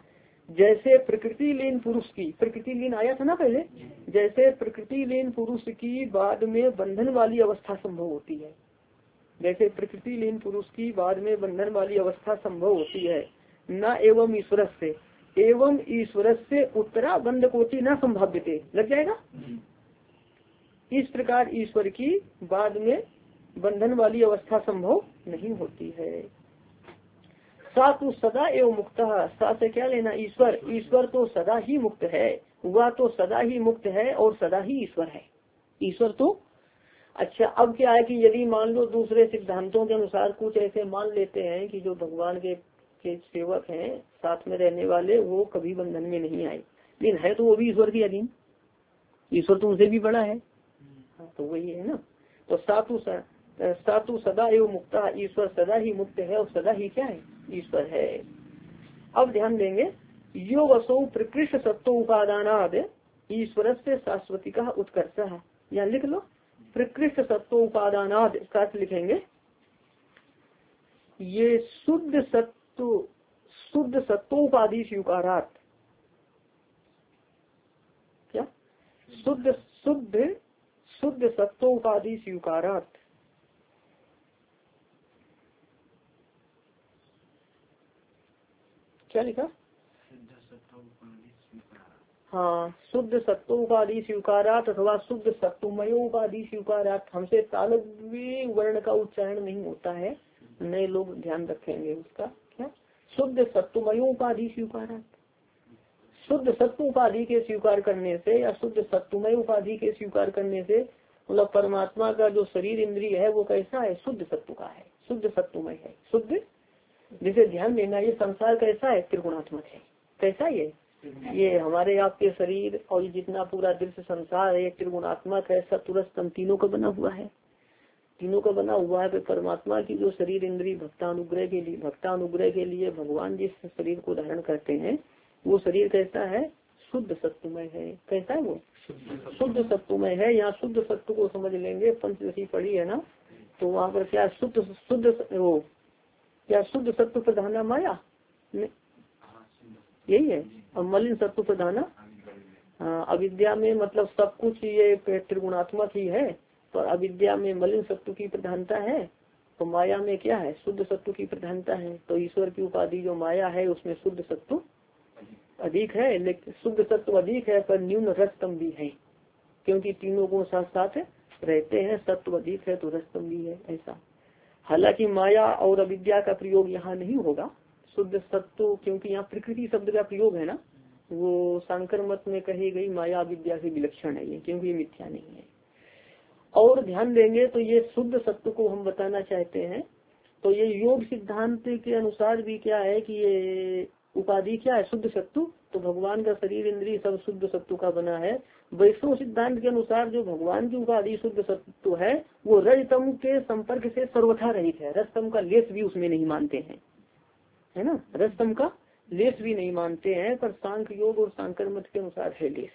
जैसे प्रकृति लीन पुरुष की, प्रकृति लीन आया था ना पहले, जैसे प्रकृति लीन पुरुष की बाद में बंधन वाली अवस्था संभव होती है, जैसे प्रकृति लीन पुरुष की बाद में बंधन वाली अवस्था संभव होती है, न एवं ईश्वर से, एवं ईश्वर से उत्तरा बंध कोटि न संभाव्यते, लग जाएगा। इस प्रकार ईश्वर की बाद में बंधन वाली अवस्था संभव नहीं होती है। सा तो सदा एवं मुक्त, सा से क्या लेना, ईश्वर, ईश्वर तो सदा ही मुक्त है, वह तो सदा ही मुक्त है और सदा ही ईश्वर है, ईश्वर तो। अच्छा, अब क्या है कि यदि मान लो दूसरे सिद्धांतों के अनुसार कुछ ऐसे मान लेते हैं कि जो भगवान के सेवक हैं, साथ में रहने वाले, वो कभी बंधन में नहीं आए, लेकिन है तो वो भी ईश्वर के अधीन, ईश्वर तो उनसे भी बड़ा है, तो वही है ना। तो सातु सदा एवं मुक्ता, ईश्वर सदा ही मुक्त है और सदा ही क्या है, ईश्वर है। अब ध्यान देंगे, यो वसो प्रकृष्ट सत्व उपादानाद ईश्वर से शाश्वती का उत्कर्ष, यहाँ लिख लो, प्रकृष्ट सत्व उपादानाद, इसका अर्थ लिखेंगे ये शुद्ध सत्वोपाधि स्वीकारात, क्या शुद्ध सत्वोपाधि स्वीकारात, क्या लिखा, हाँ, शुद्ध सत्वोपाधि स्वीकारात अथवा शुद्ध सत्वमय उपाधि स्वीकारात। हमसे तालव्य वर्ण का उच्चारण नहीं होता है, नए लोग ध्यान रखेंगे उसका। क्या शुद्ध सत्वमय उपाधि स्वीकारात, शुद्ध सत्व उपाधि के स्वीकार करने से या शुद्ध सत्वमय उपाधि के स्वीकार करने से, मतलब परमात्मा का जो शरीर इंद्रिय है वो कैसा है, शुद्ध सत्व का है, शुद्ध सत्वमय है, शुद्ध। जिसे ध्यान देना, ये संसार कैसा है, त्रिगुणात्मक है। कैसा ये हमारे आपके शरीर और जितना पूरा दृश्य संसार है त्रिगुणात्मक है, सत्वरस्तम तीनों का बना हुआ है, तीनों का बना हुआ है। परमात्मा की जो शरीर इंद्रिय भक्तानुग्रह के लिए भगवान जिस शरीर को धारण करते हैं वो शरीर कैसा है, शुद्ध सत्वमय है। कैसा है वो, शुद्ध सत्वमय है। यहाँ शुद्ध सत्व को समझ लेंगे, पंचदशी पढ़ी है ना, तो वहाँ पर क्या शुद्ध वो क्या शुद्ध सत्व प्रधाना माया, यही है, और मलिन सत्व प्रधाना, अविद्या में मतलब सब कुछ ये त्रिगुणात्मक ही है, पर अविद्या में मलिन सत्व की प्रधानता है, तो माया में क्या है, शुद्ध सत्व की प्रधानता है। तो ईश्वर की उपाधि जो माया है उसमें शुद्ध सत्व अधिक है, लेकिन शुद्ध सत्व अधिक है पर न्यून रजतम भी है, क्योंकि तीनों गुण साथ साथ रहते हैं, सत्व अधिक है तो रजतम भी है, ऐसा। हालांकि माया और अविद्या का प्रयोग यहाँ नहीं होगा, शुद्ध सत्व, क्योंकि यहाँ प्रकृति शब्द का प्रयोग है ना, वो सांकर मत में कही गई माया अविद्या से विलक्षण है ये, क्योंकि ये मिथ्या नहीं है। और ध्यान देंगे तो ये शुद्ध सत्व को हम बताना चाहते हैं, तो ये योग सिद्धांत के अनुसार भी क्या है कि ये उपाधि क्या है, शुद्ध सत्व, तो भगवान का शरीर इंद्रिय सब शुद्ध सत्व का बना है। वैष्णव सिद्धांत के अनुसार जो भगवान की उपाधि शुद्ध सत्व है वो रजतम के संपर्क से सर्वथा रहित है, रजतम का लेस भी उसमें नहीं मानते हैं, है ना, रजतम का लेस भी नहीं मानते हैं, पर सांख्य योग और सांकर मत के अनुसार है लेस।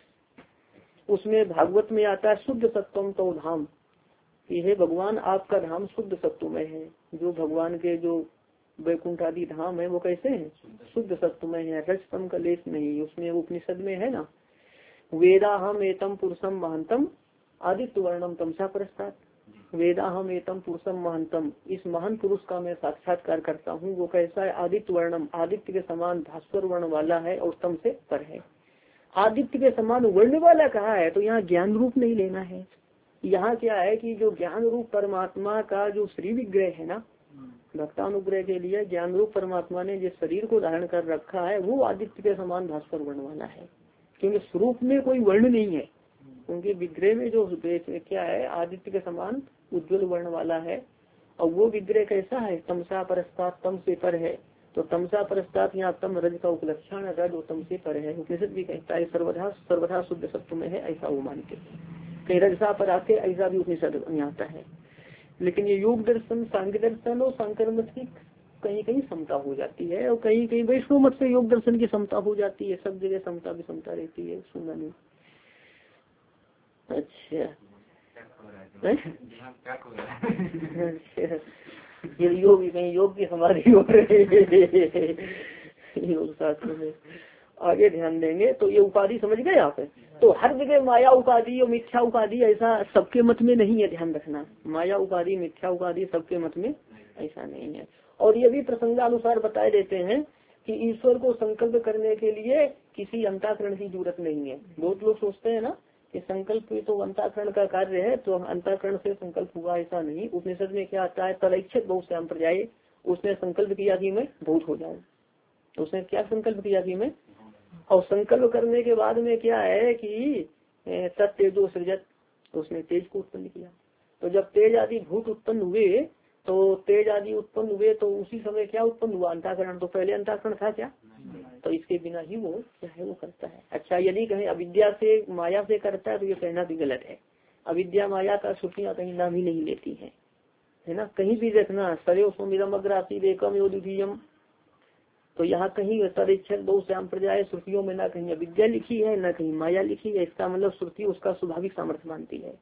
उसमें भागवत में आता है शुद्ध सत्वम तो धाम, ये भगवान आपका धाम शुद्ध सत्वमय है। जो भगवान के जो वैकुंठ आदि धाम है वो कैसे हैं, शुद्ध सत्वमय है, रजतम का लेस नहीं। उसमें उपनिषद में है ना, वेदाहम एतम पुरुषम महंतम आदित्य वर्णम तमसा परस्तात्, वेदाहम एतम पुरुषम महंतम, इस महान पुरुष का मैं साक्षात्कार करता हूँ, वो कैसा है, आदित्य वर्णम, आदित्य के समान भास्वर वर्ण वाला है और तम से पर है। आदित्य के समान वर्ण वाला कहा है, तो यहाँ ज्ञान रूप नहीं लेना है। यहाँ क्या है कि जो ज्ञान रूप परमात्मा का जो श्री विग्रह है ना, भक्तानुग्रह के लिए ज्ञान रूप परमात्मा ने जिस शरीर को धारण कर रखा है वो आदित्य के समान भास्कर वर्ण वाला है, क्योंकि स्वरूप में कोई वर्ण नहीं है, क्योंकि विग्रह में जो क्या है आदित्य के समान उज्ज्वल वर्ण वाला है। और वो विग्रह कैसा है, तमसा परस्तात्, तम से पर है। तो तमसा परस्तात् यहाँ तम रज का उपलक्षण, रज और तम से पर है। उपनिषद भी कहता है सर्वथा शुद्ध सत्व में है, ऐसा वो मानते हैं। कहीं रजसा पर आते ऐसा भी उपनिषद यहाँ आता है। लेकिन ये योग दर्शन, सांख्य दर्शन और सांकर मत की कहीं कहीं समता हो जाती है, और कहीं कहीं वैष्णव मत से योग दर्शन की समता हो जाती है। सब जगह समता भी समता रहती है, सुनना नहीं। अच्छा ये योग कहीं योग की समाधि हो रही है योग शास्त्र में। आगे ध्यान देंगे तो ये उपाधि समझ गए आप। तो हर जगह माया उपाधि और मिथ्या उपाधि ऐसा सबके मत में नहीं है, ध्यान रखना। माया उपाधि मिथ्या उपाधि सबके मत में ऐसा नहीं है। और ये भी प्रसंगानुसार बताए देते हैं कि ईश्वर को संकल्प करने के लिए किसी अंतःकरण की जरूरत नहीं है। बहुत लोग सोचते हैं ना कि संकल्प तो अंतःकरण का कार्य है, तो अंतःकरण से संकल्प हुआ, ऐसा नहीं। उपनिषद में क्या आता है, तदैच्छित बहुत श्याम प्रजाए, उसने संकल्प किया कि मैं भूत हो जाऊं। तो उसने क्या संकल्प किया कि मैं, और संकल्प करने के बाद में क्या है कि तत्तेजो सृजत, तो उसने तेज को उत्पन्न किया। तो जब तेज आदि भूत उत्पन्न हुए, तो तेज आदि उत्पन्न हुए तो उसी समय क्या उत्पन्न हुआ, अंतःकरण। तो पहले अंतःकरण था क्या, तो इसके बिना ही वो क्या है वो करता है। अच्छा, यदि कहीं अविद्या से माया से करता है तो ये कहना भी गलत है। अविद्या माया का श्रुतियाँ कहीं नाम ही नहीं लेती है ना। कहीं भी देखना सदैव सुमिरम अग्रासी एकम यो द्वितीयम, तो यहाँ कहीं तदैच्छित बहुत श्याम प्रजाए श्रुतियों में ना कहीं अविद्या लिखी है ना कहीं माया लिखी है। इसका मतलब श्रुति उसका स्वाभाविक सामर्थ्य मानती है।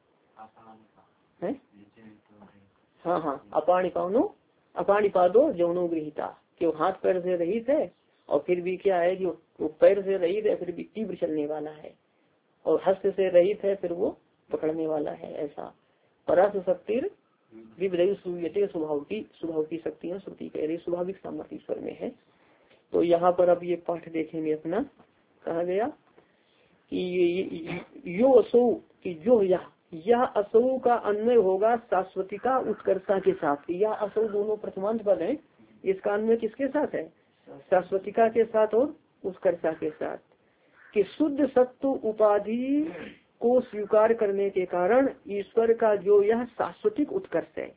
हाँ हाँ, अपाणिपादो जौनो गृहीता, कि वो हाथ पैर से रहित है और फिर भी क्या है कि वो पैर से रहित है फिर भी तीव्र चलने वाला है, और हस्त से रहित है फिर वो पकड़ने वाला है। ऐसा परस शक्ति विविधि स्वभाव की शक्तियाँ श्रुति कह रही, स्वाभाविक सामर्थ्य ईश्वर में है। तो यहाँ पर अब ये पाठ देखेंगे अपना, कहा गया कि यो असो कि जो यह असो का अन्वय होगा शाश्वतिका उत्कर्षा के साथ। यह असो दोनों प्रथमांत पद है, इसका अन्वय किसके साथ है, शाश्वतिका के साथ और उत्कर्षा के साथ। कि शुद्ध सत्व उपाधि को स्वीकार करने के कारण ईश्वर का जो यह शाश्वतिक उत्कर्ष है,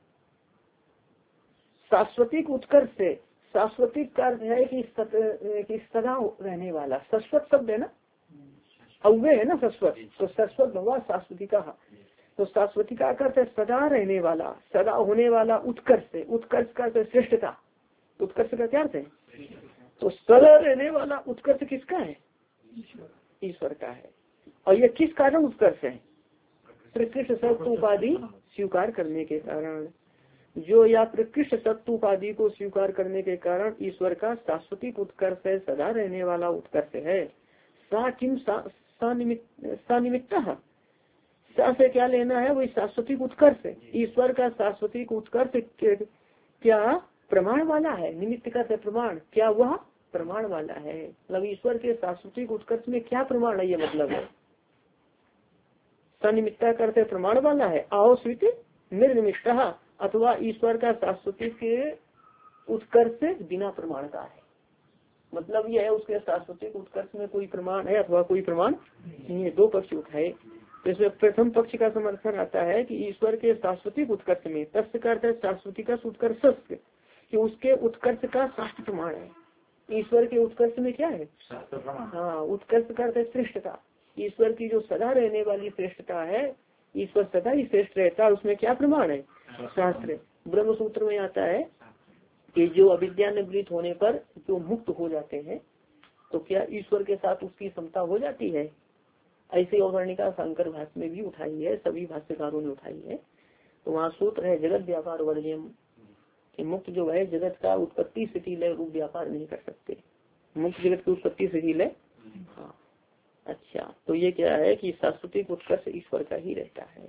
शाश्वतिक उत्कर्ष है। शाश्वतिक का अर्थ है कि सदा रहने वाला, शाश्वत शब्द है ना, अव्यय है ना शाश्वत, तो शाश्वत भगवान शाश्वतिका। तो शाश्वतिका का अर्थ है सदा रहने वाला, सदा होने वाला। उत्कर्ष है, उत्कर्ष का अर्थ है श्रेष्ठता। उत्कर्ष का क्या अर्थ है, तो सदा रहने वाला उत्कर्ष किसका है, ईश्वर का है। और ये किस कारण उत्कर्ष है, प्रकृष्ट सत्व उपाधि स्वीकार करने के कारण। जो या प्रकृष्ट सत्व उपाधि को स्वीकार करने के कारण ईश्वर का शाश्वतिक उत्कर्ष है, सदा रहने वाला उत्कर्ष है। सा किम सानिमित्त सा से क्या लेना है, वही शाश्वतिक उत्कर्ष है। ईश्वर का शाश्वतिक उत्कर्ष क्या प्रमाण वाला है, निमित्त का प्रमाण, क्या वह प्रमाण वाला है। मतलब ईश्वर के शाश्वतिक उत्कर्ष में क्या प्रमाण है, ये मतलब है। सनिमित्ता करते प्रमाण वाला है, आओस्वित निर्निमिष्ट, अथवा ईश्वर का शाश्वतिक उत्कर्ष बिना प्रमाण का है। मतलब यह है उसके शाश्वतिक उत्कर्ष में कोई प्रमाण है अथवा कोई प्रमाण नहीं है। दो पक्ष उठाए, तो इसमें प्रथम पक्ष का समर्थन आता है कि ईश्वर के शाश्वतिक उत्कर्ष में, तस्य का अर्थ है शाश्वतिक उत्कर्ष, कि उसके उत्कर्ष का शास्त्र प्रमाण है। ईश्वर के उत्कर्ष में क्या है, हाँ, उत्कर्ष का अर्थ है श्रेष्ठता। ईश्वर की जो सदा रहने वाली श्रेष्ठता है, ईश्वर सदा ही श्रेष्ठ रहता है, उसमें क्या प्रमाण है, शास्त्र। ब्रह्म सूत्र में आता है कि जो अविद्या निवृत्त होने पर जो मुक्त हो जाते हैं, तो क्या ईश्वर के साथ उसकी समता हो जाती है। ऐसी अवर्णिका शंकर भाष्य में भी उठाई है, सभी भाष्यकारों ने उठाई है। तो वहाँ सूत्र है जगत व्यापार वर्जयम, कि मुक्त जो है जगत का उत्पत्ति स्थिति लय रूप व्यापार नहीं कर सकते। मुक्त जगत की उत्पत्ति स्थिति लय, हाँ। अच्छा, तो ये क्या है कि शाश्वतिक उत्कर्ष ईश्वर का ही रहता है।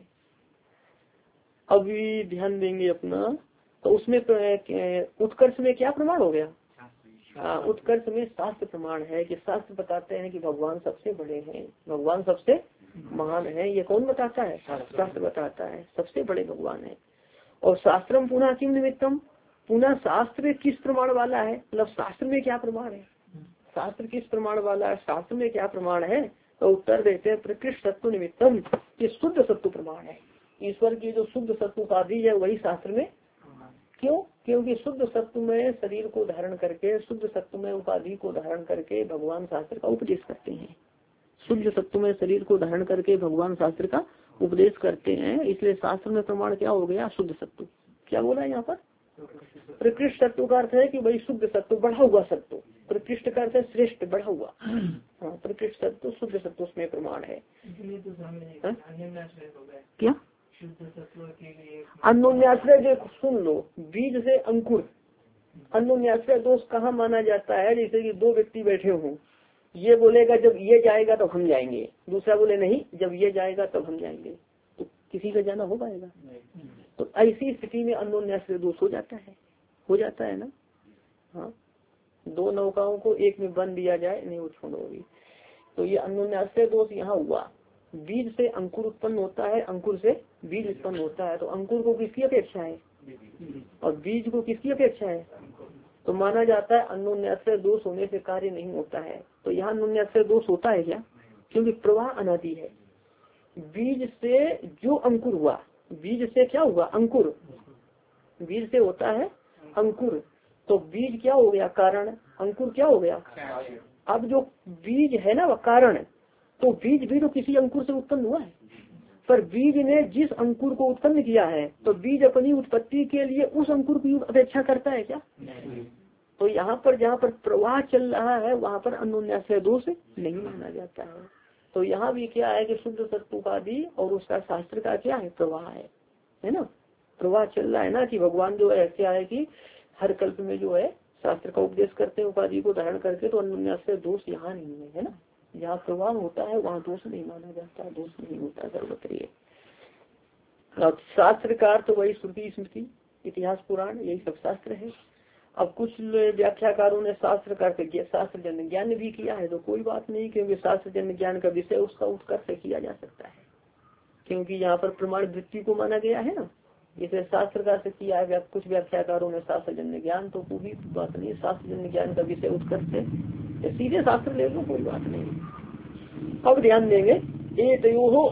अभी ध्यान देंगे अपना, तो उसमें उत्कर्ष में क्या प्रमाण हो गया, हाँ, उत्कर्ष में शास्त्र प्रमाण है कि शास्त्र बताते हैं कि भगवान सबसे बड़े हैं, भगवान सबसे महान है। ये कौन बताता है, शास्त्र बताता है सबसे बड़े भगवान है। और शास्त्रम पुनः किम निमित्तम, पुनः शास्त्र किस प्रमाण वाला है, मतलब शास्त्र में क्या प्रमाण है, शास्त्र किस प्रमाण वाला है, शास्त्र में क्या प्रमाण है। तो उत्तर देते हैं प्रकृष्ट सत्व निमित्तम, ये शुद्ध सत्व प्रमाण है। ईश्वर की जो शुद्ध सत्व उपाधि है वही शास्त्र में, क्यों, क्योंकि शुद्ध सत्व में शरीर को धारण करके, शुद्ध सत्व में उपाधि को धारण करके भगवान शास्त्र का उपदेश करते हैं। शुद्ध सत्व में शरीर को धारण करके भगवान शास्त्र का उपदेश करते हैं, इसलिए शास्त्र में प्रमाण क्या हो गया, शुद्ध सत्व। क्या बोला यहाँ पर, प्रकृष्ट सत्व का अर्थ है कि भाई शुद्ध सत्व, बढ़ा हुआ सत्व। प्रकृष्ट का अर्थ है श्रेष्ठ, बढ़ा हुआ, हाँ, प्रकृष्ट सत्व शुद्ध सत्व उसमें प्रमाण है। क्या अन्योन्याश्रय, जो सुन लो, बीज से अंकुर। अन्योन्याश्रय दोष कहाँ माना जाता है, जैसे कि दो व्यक्ति बैठे हों, ये बोलेगा जब ये जाएगा तो हम जाएंगे, दूसरा बोले नहीं जब ये जाएगा तब हम जाएंगे, तो किसी का जाना हो पाएगा? तो ऐसी स्थिति में अन्योन्याश्रय दोष हो जाता है ना। हाँ, दो नौकाओं को एक में बंद दिया जाए, नहीं वो छोड़ो अभी। तो ये अन्योन्याश्रय दोष यहाँ हुआ। बीज से अंकुर उत्पन्न होता है, अंकुर से बीज उत्पन्न होता है, तो अंकुर को किसकी अपेक्षा है और बीज को किसकी अपेक्षा है? तो माना जाता है अन्योन्याश्रय दोष होने से कार्य नहीं होता है। तो यहाँ अन्योन्याश्रय दोष होता है क्या? क्योंकि प्रवाह अनादि है। बीज से जो अंकुर हुआ, बीज से क्या हुआ? अंकुर, बीज से होता है अंकुर, तो बीज क्या हो गया? कारण। अंकुर क्या हो गया? अब जो बीज है ना वह कारण, तो बीज भी तो किसी अंकुर से उत्पन्न हुआ है, पर बीज ने जिस अंकुर को उत्पन्न किया है तो बीज अपनी उत्पत्ति के लिए उस अंकुर की अपेक्षा करता है क्या? तो यहाँ पर जहाँ पर प्रवाह चल रहा है वहाँ पर अन्योन्याश्रय दोष नहीं माना जाता है। तो यहाँ भी क्या है कि शुद्ध सत्पुपादि और उसका शास्त्र का क्या है? प्रवाह है ना। प्रवाह चल रहा है ना, कि भगवान जो है क्या है कि हर कल्प में जो है शास्त्र का उपदेश करते हैं उपाधि को धारण करके, तो अन्योन्याश्रय दोष यहाँ नहीं है ना। जहाँ प्रवाह होता है वहाँ दोष नहीं माना जाता, दोष नहीं होता सर्वत्र। अब शास्त्र का अर्थ वही श्रुति स्मृति इतिहास पुराण यही सब शास्त्र है। अब कुछ व्याख्याकारों ने शास्त्र का अर्थ शास्त्र जन्य ज्ञान भी किया है, तो कोई बात नहीं, क्योंकि शास्त्र जन्य ज्ञान का विषय उसका उत्कर्ष किया जा सकता है, क्योंकि यहाँ पर प्रमाण वृत्ति को माना गया है ना। जैसे शास्त्र का अर्थ किया है कुछ व्याख्याकारों ने शास्त्र जन्य ज्ञान, तो कोई बात नहीं, शास्त्र जन्य ज्ञान का विषय उत्कर्ष है, सीधे शास्त्र ले लो कोई बात नहीं। अब ध्यान देंगे एतयो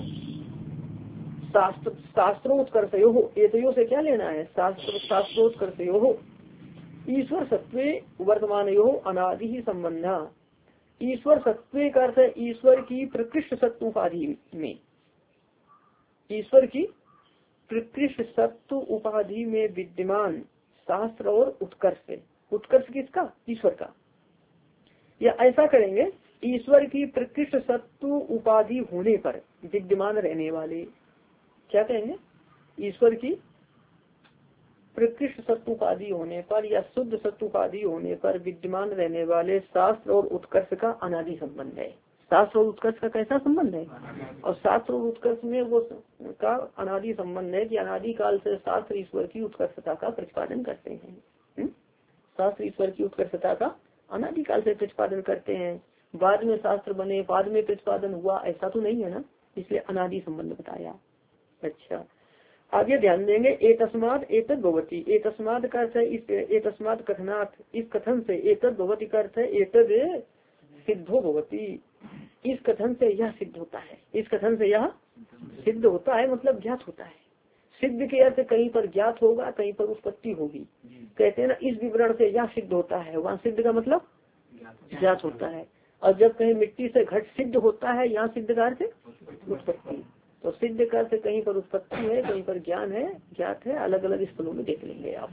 शास्त्रोत्कर्षयो, एतयो से क्या लेना है? शास्त्रोत्कर्षयो ईश्वर सत्वे वर्तमानयो अनादि ही संबंधा। ईश्वर सत्वे का अर्थ है ईश्वर की प्रकृष्ट सत्व उपाधि में, ईश्वर की प्रकृष्ट सत्व उपाधि में विद्यमान शास्त्र और उत्कर्ष। उत्कर्ष किसका? ईश्वर का। या ऐसा करेंगे ईश्वर की प्रकृष्ट सत्व उपाधि होने पर विद्यमान रहने वाले, क्या कहेंगे? ईश्वर की प्रकृष्ट सत्व उपाधि होने पर या शुद्ध सत्व उपाधि होने पर विद्यमान रहने वाले शास्त्र और उत्कर्ष का अनादि संबंध है। शास्त्र और उत्कर्ष का कैसा संबंध है? और शास्त्र और उत्कर्ष में वो का अनादि संबंध है कि अनादि काल से शास्त्र ईश्वर की उत्कर्षता का प्रतिपादन करते हैं। शास्त्र ईश्वर की उत्कर्षता का अनादि काल से प्रतिपादन करते हैं, बाद में शास्त्र बने, बाद में प्रतिपादन हुआ, ऐसा तो नहीं है ना, इसलिए अनादि संबंध बताया। अच्छा, आगे ध्यान देंगे एतस्माद एतद भवति। एतस्माद का अर्थ है इस एतस्माद कथनात्, इस कथन से, एतद भवति का अर्थ है एतद सिद्धो भवति, इस कथन से यह सिद्ध होता है, इस कथन से यह सिद्ध होता है, मतलब ज्ञात होता है। सिद्ध के अर्थ कहीं पर ज्ञात होगा, कहीं पर उत्पत्ति होगी। कहते हैं ना इस विवरण से यह सिद्ध होता है, वहाँ सिद्ध का मतलब ज्ञात होता है। और जब कहीं मिट्टी से घट सिद्ध होता है, यहाँ सिद्ध का अर्थ उत्पत्ति। तो सिद्ध का अर्थ कहीं पर उत्पत्ति है, कहीं पर ज्ञान है, ज्ञात है, अलग अलग स्थलों में देख लेंगे आप।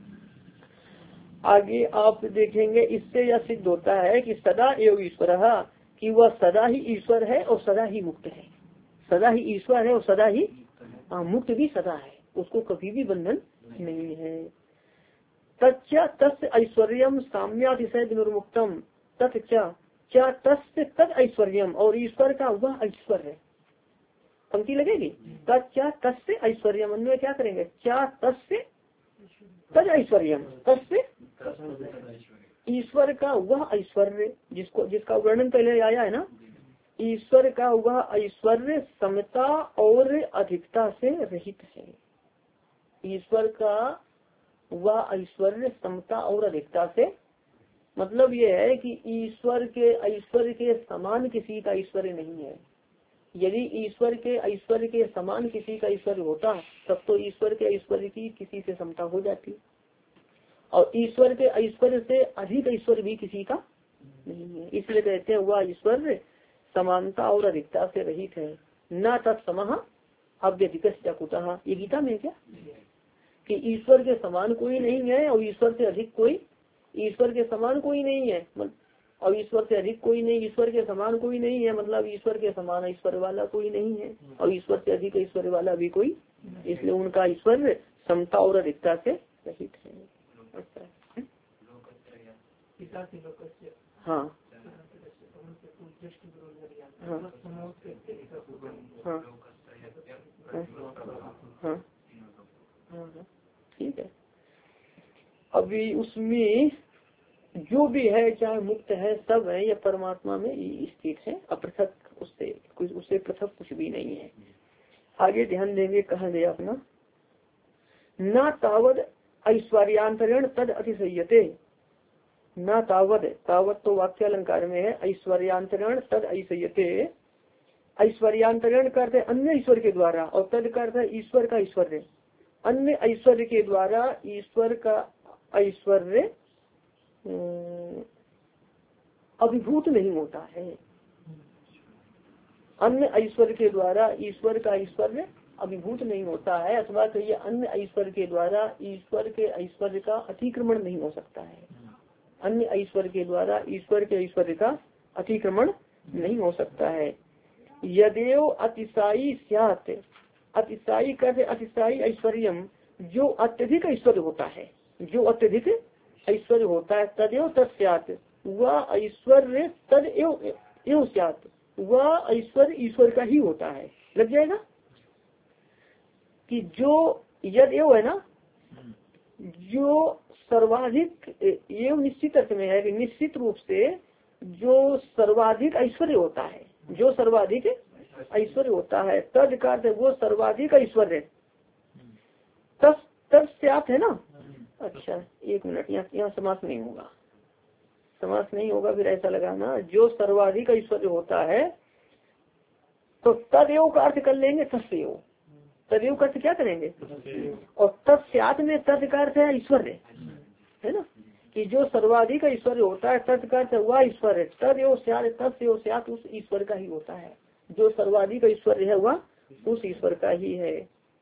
आगे आप देखेंगे इससे यह सिद्ध होता है कि सदा एवं ईश्वर, कि वह सदा ही ईश्वर है और सदा ही मुक्त है। सदा ही ईश्वर है और सदा ही मुक्त भी सदा है, उसको कभी भी बंधन नहीं है। तच्चा तस्य ऐश्वर्यम साम्यातिशय विनिर्मुक्तम, तत्चा क्या तस्य तद ऐश्वर्यम, और ईश्वर का वह ऐश्वर्य, पंक्ति लगेगी, तच्चा तस्य ऐश्वर्यम, अन्वय क्या करेंगे? क्या तस्य तद ऐश्वर्यम, तस्य ईश्वर का वह ऐश्वर्य, जिसका वर्णन पहले आया है ना, ईश्वर का वह ऐश्वर्य समता और अधिकता से रहित है। ईश्वर का वह ऐश्वर्य समता और अधिकता से, मतलब ये है कि ईश्वर के ऐश्वर्य के समान किसी का ऐश्वर्य नहीं है। यदि ईश्वर के ऐश्वर्य के समान किसी का ऐश्वर्य होता तब तो ईश्वर के ऐश्वर्य की किसी से समता हो जाती, और ईश्वर के ऐश्वर्य से अधिक ऐश्वर्य भी किसी का नहीं है। इसलिए कहते हैं वह ऐश्वर्य समानता और अधिकता से रहित है। न तत्समः अव्यधिकस्य कुतः, ये गीता में क्या कि ईश्वर के समान कोई नहीं है और ईश्वर से अधिक कोई, ईश्वर के समान कोई नहीं है और ईश्वर से अधिक कोई नहीं, ईश्वर के समान कोई नहीं है, मतलब ईश्वर के समान ऐश्वर्य वाला कोई नहीं है और ईश्वर से अधिक ऐश्वर्य वाला भी कोई, इसलिए उनका ऐश्वर्य समता और अधिकता से रहित है। हाँ, ठीक है। अभी उसमें जो भी है, चाहे मुक्त है, सब है, या परमात्मा में स्थित है, अपृथक, उससे पृथक कुछ भी नहीं है। आगे ध्यान देंगे, कहा गया अपना न तावद ऐश्वर्यांतरण तद अतिशयते, न तावद, तावद तो वाक्य अलंकार में है, ऐश्वर्यांतरण तद ऐश्वर्यते, ऐश्वर्यांतरण करते अन्य ईश्वर के द्वारा, और तद करते ईश्वर का ऐश्वर्य, अन्य ऐश्वर्य के द्वारा ईश्वर का ऐश्वर्य अभिभूत नहीं होता है। अन्य ऐश्वर्य के द्वारा ईश्वर का ऐश्वर्य अभिभूत नहीं होता है, अथवा कहिए अन्य ऐश्वर्य के द्वारा ईश्वर के ऐश्वर्य का अतिक्रमण नहीं हो सकता है। अन्य ऐश्वर्य के द्वारा ईश्वर के ऐश्वर्य का अतिक्रमण नहीं हो सकता है। यदेव अतिशायी स्यात्, अतिशायी करते अतिशायी ऐश्वर्यम, जो अत्यधिक ऐश्वर्य होता है, जो अत्यधिक ऐश्वर्य होता है, तदेव तत्स्यात्, वह ऐश्वर्य तदेव स्यात्, वह ऐश्वर्य ईश्वर का ही होता है। लग जाएगा कि जो यद एव है ना, जो सर्वाधिक, ये निश्चित अर्थ में है कि निश्चित रूप से जो सर्वाधिक ऐश्वर्य होता है, जो सर्वाधिक ऐश्वर्य होता है, तद का वो सर्वाधिक ऐश्वर्य तत्स्यात् है ना। अच्छा एक मिनट, यहाँ समास नहीं होगा, समास नहीं होगा, फिर ऐसा लगाना जो सर्वाधिक ऐश्वर्य होता है, तो तदेव का अर्थ कर लेंगे तस्सेव, तदेव का अर्थ क्या करेंगे, और तत्स्यात् में तद का अर्थ है ऐश्वर्य, है ना, कि जो सर्वाधिक ऐश्वर्य होता है, तद का अर्थ वह ऐश्वर्य, तदेव स्यात्, तस्सेव स्यात्, उस ईश्वर का ही होता है। जो सर्वाधिक ऐश्वर्य है वह उस ईश्वर का ही है।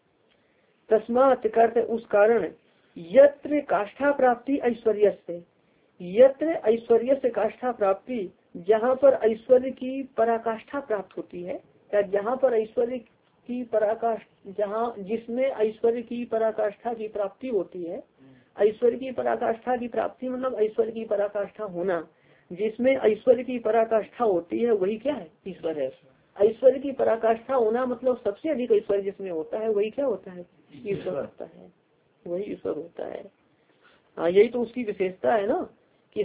तस्मात् करते उस कारण, यत्र काष्ठा प्राप्ति ऐश्वर्य से, यत्र ऐश्वर्य से काष्ठा प्राप्ति, जहाँ पर ऐश्वर्य की पराकाष्ठा प्राप्त होती है, या जहाँ पर ऐश्वर्य की पराकाष्ठा, जहाँ जिसमें ऐश्वर्य की पराकाष्ठा की प्राप्ति होती है, ऐश्वर्य की पराकाष्ठा की प्राप्ति मतलब ऐश्वर्य की पराकाष्ठा होना, जिसमें ऐश्वर्य की पराकाष्ठा होती है वही क्या है, ईश्वर है। ऐश्वर्य की पराकाष्ठा होना मतलब सबसे अधिक ऐश्वर्य जिसमें होता है वही क्या होता है, ईश्वर होता है, वही ईश्वर होता है। हाँ यही तो उसकी विशेषता है ना, कि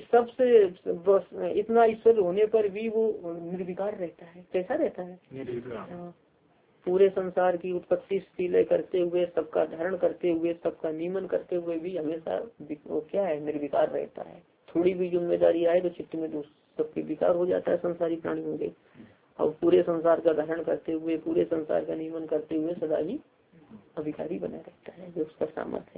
सबसे इतना ईश्वर होने पर भी वो निर्विकार रहता है। कैसा रहता है, हाँ, पूरे संसार की उत्पत्ति स्थिति करते हुए, सबका धारण करते हुए, सबका नियमन करते हुए भी हमेशा वो क्या है, निर्विकार रहता है। थोड़ी भी जिम्मेदारी आए तो चित्त में सबके विकार हो जाता है संसारी प्राणियों के। और पूरे संसार का धारण करते हुए, पूरे संसार का नियमन करते हुए सदा ही अभिकारी बना रहता है, जो उसका सामर्थ्य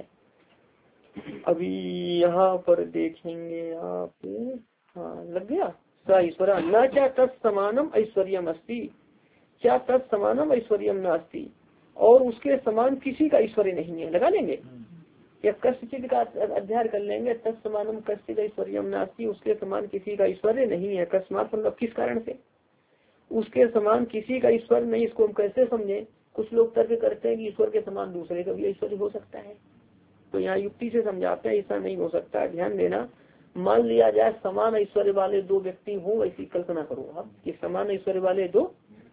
है। अभी यहाँ पर देखेंगे आप, हाँ लग गया, स ईश्वर न क्या तत्समानम ऐश्वर्यम अस्ति, क्या तत्समानम ऐश्वर्यम नास्ति, और उसके समान किसी का ऐश्वर्य नहीं है। लगा लेंगे या कश्चित का अध्ययन कर लेंगे, तत्समानम कश्चित ऐश्वर्यम नास्ति, उसके समान किसी का ऐश्वर्य नहीं है। अकस्मात मतलब किस कारण से, उसके समान किसी का ईश्वर नहीं, इसको हम कैसे समझे। कुछ लोग तर्क करते हैं कि ईश्वर के समान दूसरे का भी ऐश्वर्य हो सकता है, तो यहाँ युक्ति से समझाते हैं ऐसा नहीं हो सकता। ध्यान देना, मान लिया जाए समान ऐश्वर्य वाले दो व्यक्ति हो, ऐसी कल्पना करो आप कि समान ऐश्वर्य वाले दो,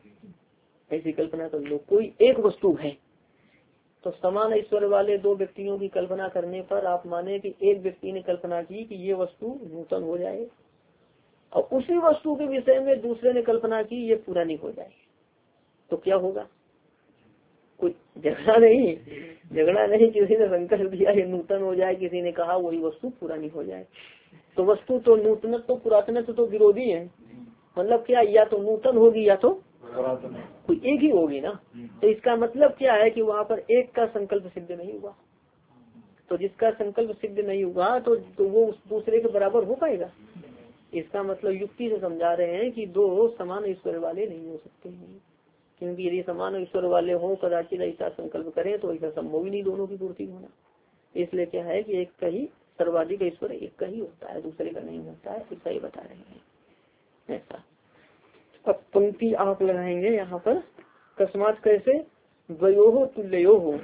ऐसी कल्पना कर लो कोई एक वस्तु है, तो समान ऐश्वर्य वाले दो व्यक्तियों की कल्पना करने पर आप माने कि एक व्यक्ति ने कल्पना की कि ये वस्तु नूतन हो जाए, और उसी वस्तु के विषय में दूसरे ने कल्पना की ये पुरानी हो जाए, तो क्या होगा, कोई झगड़ा नहीं, किसी ने संकल्प दिया ये नूतन हो जाए, किसी ने कहा वही वस्तु पुरानी हो जाए, तो वस्तु तो नूतन तो पुरातन तो विरोधी है। मतलब क्या, या तो नूतन होगी या तो कोई एक ही होगी ना। तो इसका मतलब क्या है कि वहाँ पर एक का संकल्प सिद्ध नहीं हुआ, तो जिसका संकल्प सिद्ध नहीं हुआ तो वो उस दूसरे के बराबर हो पाएगा। इसका मतलब युक्ति से समझा रहे हैं कि दो समान ईश्वर वाले नहीं हो सकते हैं, क्योंकि यदि समान ईश्वर वाले हो कदाचित ऐसा संकल्प करें तो ऐसा संभव ही नहीं दोनों की पूर्ति होना। इसलिए क्या है कि एक का ही सर्वाधिक ईश्वर एक का ही होता है, दूसरे का नहीं होता है, ऐसा ही बता रहे हैं ऐसा। अब पंक्ति आप लगाएंगे यहाँ पर, अकस्मात कैसे, द्वयो तुल्यो हो,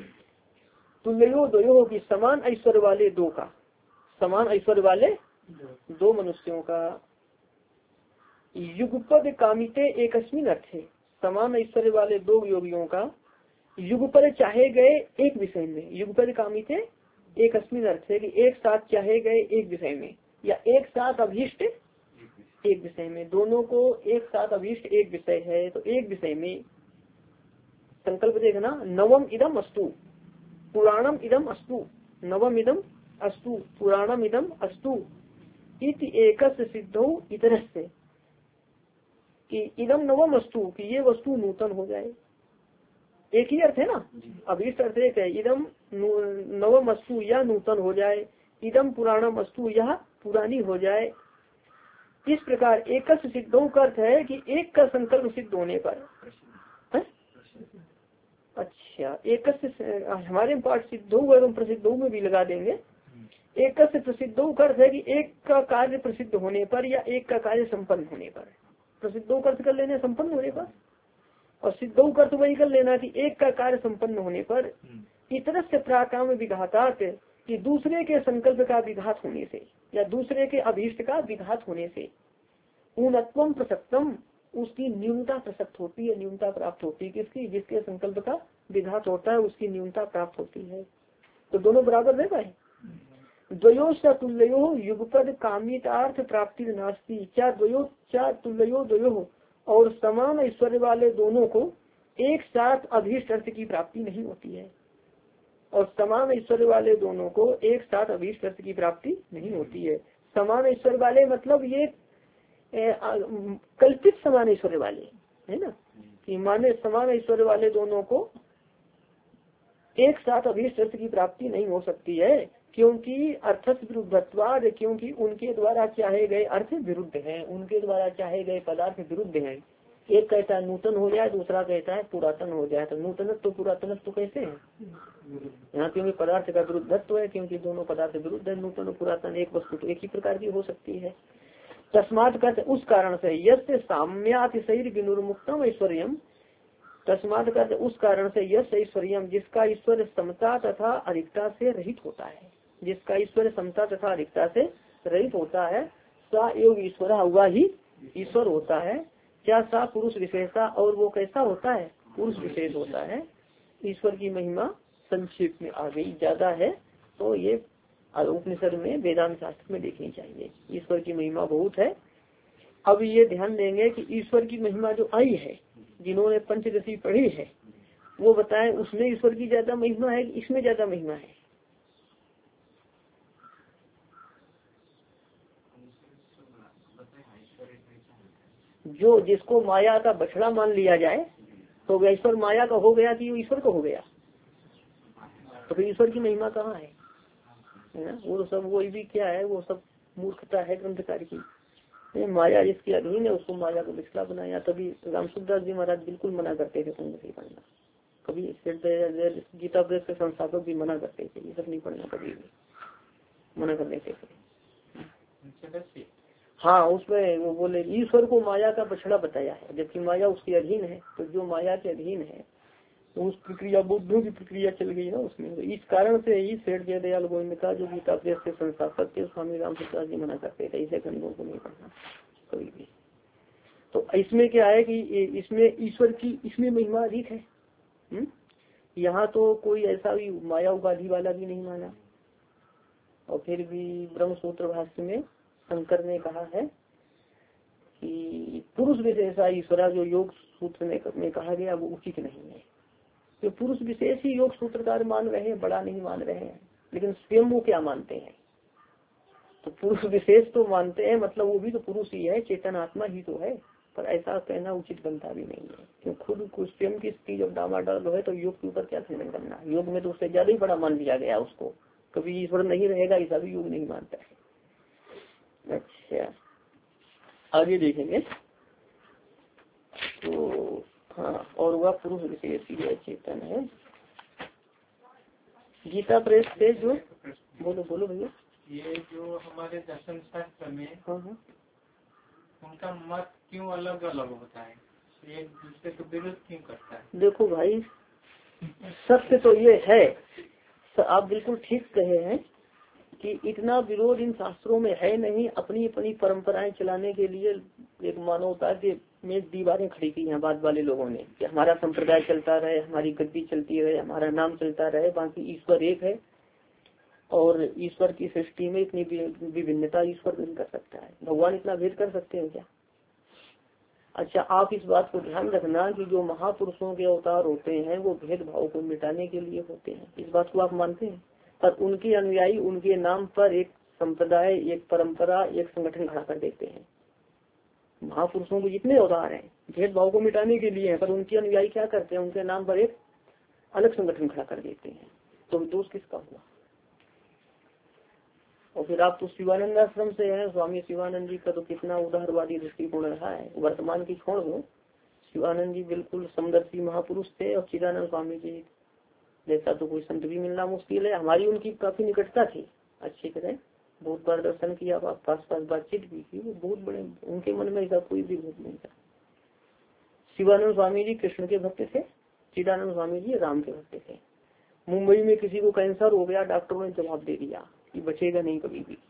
तुल्यो द्वयो की समान ऐश्वर्य वाले दो का, समान ऐश्वर्य वाले दो मनुष्यों का, युगपद कामिते एकस्मिन अर्थे, समान ऐश्वर्य वाले दो योगियों का युगपद चाहे गए एक विषय में, युगपद कामिते एकस्मिन अर्थे कि एक साथ चाहे गए एक विषय में, या एक साथ अभीष्ट एक विषय में, दोनों को एक साथ अभीष्ट एक विषय है तो एक विषय में संकल्प देखना। नवम इदम अस्तु पुराणम इदम अस्तु, नवम इदम अस्तु पुराणम इदम अस्तु इति एकस्य सिद्धौ इतरस्य, कि इदम नवम अस्तु कि ये वस्तु नूतन हो जाए, एक ही अर्थ है ना, अभीष्ट अर्थ एक है, इदम नवम अस्तु या नूतन हो जाए, इदम पुराणम अस्तु यह पुरानी हो जाए। इस प्रकार एकस्य सिद्धौ का अर्थ है कि एक का संकल्प सिद्ध होने पर है? अच्छा, एकस्य हमारे पाठ सिद्धौ एवं प्रसिद्धौ में भी लगा देंगे। एकस्य प्रसिद्धौ का अर्थ है कि एक का कार्य प्रसिद्ध होने पर या एक का कार्य संपन्न होने पर, प्रसिद्धौ का अर्थ कर लेना संपन्न होने पर, और सिद्धौ का अर्थ वही कर लेना कि एक का कार्य संपन्न होने पर। इतर से प्राकाम विघातात कि दूसरे के संकल्प का विघात होने से या दूसरे के अभीष्ट का विघात होने से, ऊनत्वम प्रसक्तम उसकी न्यूनता प्रसक्त होती है, न्यूनता प्राप्त होती है, किसकी, जिसके संकल्प का विघात होता है उसकी न्यूनता प्राप्त होती है। तो दोनों बराबर रह पाए। द्वयो स तुल्यो युगपद कामितार्थ प्राप्ति नास्ती, क्या तुल्यो द्वयो और समान ऐश्वर्य वाले दोनों को एक साथ अभीष्ट अर्थ की प्राप्ति नहीं होती है, और समान ऐश्वर्य वाले दोनों को एक साथ अभीष्ट अर्थ की प्राप्ति नहीं होती है। समान ऐश्वर्य वाले मतलब ये कल्पित समान ऐश्वर्य वाले है ना, कि माने समान ऐश्वर्य वाले दोनों को एक साथ अभीष्ट अर्थ की प्राप्ति नहीं हो सकती है, क्योंकि अर्थस विरुद्धत्वाद, क्योंकि उनके द्वारा चाहे गए अर्थ विरुद्ध हैं, उनके द्वारा चाहे गए पदार्थ विरुद्ध हैं। एक कहता है नूतन हो जाए, दूसरा कहता है पुरातन हो जाए, तो नूतनत्व तो पुरातनत्व तो कैसे है यहाँ, क्योंकि पदार्थ का विरुद्धत्व है, क्योंकि दोनों पदार्थ विरुद्ध है, नूतन और पुरातन, एक वस्तु तो एक ही प्रकार की हो सकती है। तस्मात् करते उस कारण से यस्य साम्यातिशैर विनुर्मुक्तम ऐश्वर्यम, तस्मात् करते उस कारण से यश ऐश्वर्यम जिसका ईश्वर समता तथा अधिकता से रहित होता है, जिसका ईश्वर समता तथा अधिकता से रहित होता है, सा योग ईश्वर हुआ ही ईश्वर होता है। क्या सा पुरुष विशेषता, और वो कैसा होता है, पुरुष विशेष होता है। ईश्वर की महिमा संक्षेप में आ गई, ज्यादा है तो ये उपनिषद में वेदांत शास्त्र में देखनी चाहिए। ईश्वर की महिमा बहुत है। अब ये ध्यान देंगे कि ईश्वर की महिमा जो आई है, जिन्होंने पंचदशी पढ़ी है वो बताएं उसमें ईश्वर की ज्यादा महिमा है, इसमें ज्यादा महिमा है। जो जिसको माया का बछड़ा मान लिया जाए तो ईश्वर माया का हो गया कि ईश्वर का हो गया, तो फिर ईश्वर की महिमा कहाँ है ना? वो तो सब वही भी क्या है, वो सब मूर्खता है ग्रंथकार की। माया जिसके अधीन है उसको माया को बिछड़ा बनाया। तभी रामसुखदास जी महाराज बिल्कुल मना करते थे पंचदशी पढ़ना, कभी गीता प्रेस के संस्थापक भी मना करते थे, ये सब नहीं पढ़ना, कभी भी मना कर देते थे। हाँ, उसमें वो बोले ईश्वर को माया का बछड़ा बताया है, जबकि माया उसके अधीन है, तो जो माया के अधीन है तो उस प्रक्रिया बुद्धों की प्रक्रिया चल गई ना उसमें। तो इस कारण से ही शेठ जय दयाल गोविंद का जो गीता प्रेस के संस्थापक थे स्वामी रामसुखदास जी मना करते थे ऐसे ग्रंथों को नहीं पढ़ना कभी भी। तो इसमें क्या है कि इसमें ईश्वर की इसमें महिमा अधिक है। यहाँ तो कोई ऐसा भी माया उपाधि वाला भी नहीं माना। और फिर भी ब्रह्म सूत्र भाष्य में शंकर ने कहा है कि पुरुष विशेषा ईश्वरा जो योग सूत्र में कहा गया वो उचित नहीं है। तो पुरुष विशेष ही योग सूत्रकार मान रहे हैं, बड़ा नहीं मान रहे हैं, लेकिन स्वयं वो क्या मानते हैं, तो पुरुष विशेष तो मानते हैं, मतलब वो भी तो पुरुष ही है, चेतन आत्मा ही तो है, पर ऐसा कहना उचित बनता भी नहीं है। क्यों खुद स्वयं की स्थिति जब डामाडोल है तो योग के ऊपर क्या खंडन करना। योग में तो उससे ज्यादा ही बड़ा मान लिया गया उसको, कभी ईश्वर नहीं रहेगा ऐसा भी योग नहीं मानता है। अच्छा, आगे देखेंगे तो हाँ, और वह पुरुष विशेष ही है, चेतन है। गीता प्रेस से जो बोलो भैया, ये जो हमारे दर्शन शास्त्र में हाँ उनका मत क्यों अलग अलग होता है, एक दूसरे को विरोध क्यों करता है? देखो भाई, सत्य तो ये है, आप बिल्कुल ठीक कहे हैं कि इतना विरोध इन शास्त्रों में है नहीं। अपनी अपनी परंपराएं चलाने के लिए एक मानवता के में दीवारें खड़ी की हैं बाद वाले लोगों ने कि हमारा संप्रदाय चलता रहे, हमारी गद्दी चलती रहे, हमारा नाम चलता रहे, बाकी ईश्वर एक है। और ईश्वर की सृष्टि में इतनी विभिन्नता ईश्वर नहीं कर सकता है। भगवान इतना भेद कर सकते हैं क्या? अच्छा, आप इस बात को ध्यान रखना कि जो महापुरुषों के अवतार होते हैं वो भेदभाव को मिटाने के लिए होते हैं। इस बात को आप मानते हैं? पर उनके अनुयायी उनके नाम पर एक संप्रदाय, एक परंपरा, एक संगठन खड़ा कर देते हैं। महापुरुषों के जितने अवतार हैं भेदभाव को मिटाने के लिए है, पर उनके अनुयायी क्या करते हैं? उनके नाम पर एक अलग संगठन खड़ा कर देते हैं। तो दोष किसका हुआ? और फिर आप तो शिवानंद आश्रम से हैं, स्वामी शिवानंद जी का तो कितना उदारवादी दृष्टिकोण रहा है। वर्तमान की छोड़ दो, शिवानंद जी बिल्कुल समदर्शी महापुरुष थे। और चिदानंद स्वामी जी जैसा तो कोई संत भी मिलना मुश्किल है। हमारी उनकी काफी निकटता थी, अच्छी तरह बहुत बार दर्शन किया, पास बातचीत भी की। वो बहुत बड़े, उनके मन में ऐसा कोई भी भूत नहीं था। शिवानंद स्वामी जी कृष्ण के भक्त थे, चिदानंद स्वामी जी राम के भक्त थे। मुंबई में किसी को कैंसर हो गया, डॉक्टरों ने जवाब दे दिया कि बचेगा नहीं कभी भी।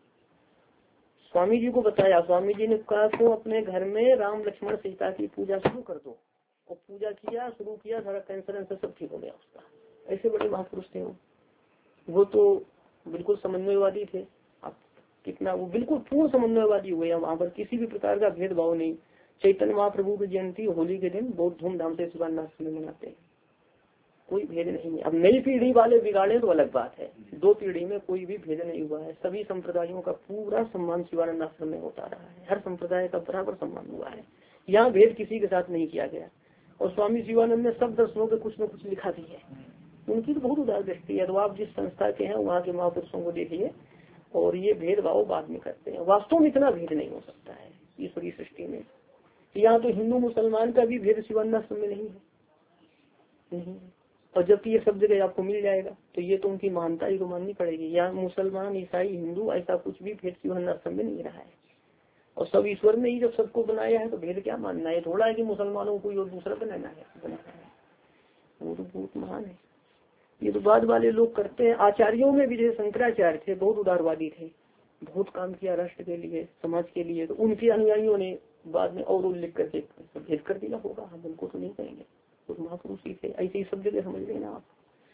स्वामी जी को बताया, स्वामी जी ने कहा तो अपने घर में राम लक्ष्मण सीता की पूजा शुरू कर दो। और पूजा किया, शुरू किया, सारा कैंसर सब ठीक हो गया उसका। ऐसे बड़े महापुरुष थे वो तो बिल्कुल समन्वयवादी थे। आप कितना, वो बिल्कुल पूर्ण समन्वयवादी हुए। वहाँ पर किसी भी प्रकार का भेदभाव नहीं। चैतन्य महाप्रभु की जयंती होली के दिन बहुत धूमधाम से शिवानंद में मनाते हैं, कोई भेद नहीं है। अब नई पीढ़ी वाले बिगाड़े तो अलग बात है, 2 पीढ़ी में कोई भी भेद नहीं हुआ है। सभी संप्रदायों का पूरा सम्मान शिवानंद आश्रम में होता रहा है। हर संप्रदाय का बराबर सम्मान हुआ है, यहाँ भेद किसी के साथ नहीं किया गया। और स्वामी शिवानंद ने सब दर्शनों के कुछ न कुछ लिखा भी है। उनकी तो बहुत उदार दृष्टि है। तो आप जिस संस्था के हैं वहाँ के महापुरुषों को देखिए, और ये भेदभाव बाद में करते हैं। वास्तव में इतना भेद नहीं हो सकता है ईश्वरीय सृष्टि में। यहाँ तो हिंदू मुसलमान का भी भेद शिवानंद आश्रम में नहीं है, नहीं। और जबकि ये सब जगह आपको मिल जाएगा, तो ये तो उनकी मानता ही तो माननी पड़ेगी। यहाँ मुसलमान, ईसाई, हिंदू ऐसा कुछ भी भेद शिवानंद आश्रम में नहीं रहा है। और सब ईश्वर ने ही जब सबको बनाया है तो भेद क्या मानना है? थोड़ा है कि मुसलमानों को और दूसरा बनाना है, वो तो बहुत महान है। ये तो बाद वाले लोग करते हैं। आचार्यों में भी जैसे शंकराचार्य थे, बहुत उदारवादी थे, बहुत काम किया राष्ट्र के लिए, समाज के लिए। तो उनके अनुयायियों ने बाद में और उल्लेख करके भेद कर दिया होगा। हम उनको तो नहीं कहेंगे, तो महापुरुष ही थे। ऐसे ही सब जगह समझ लेना आप।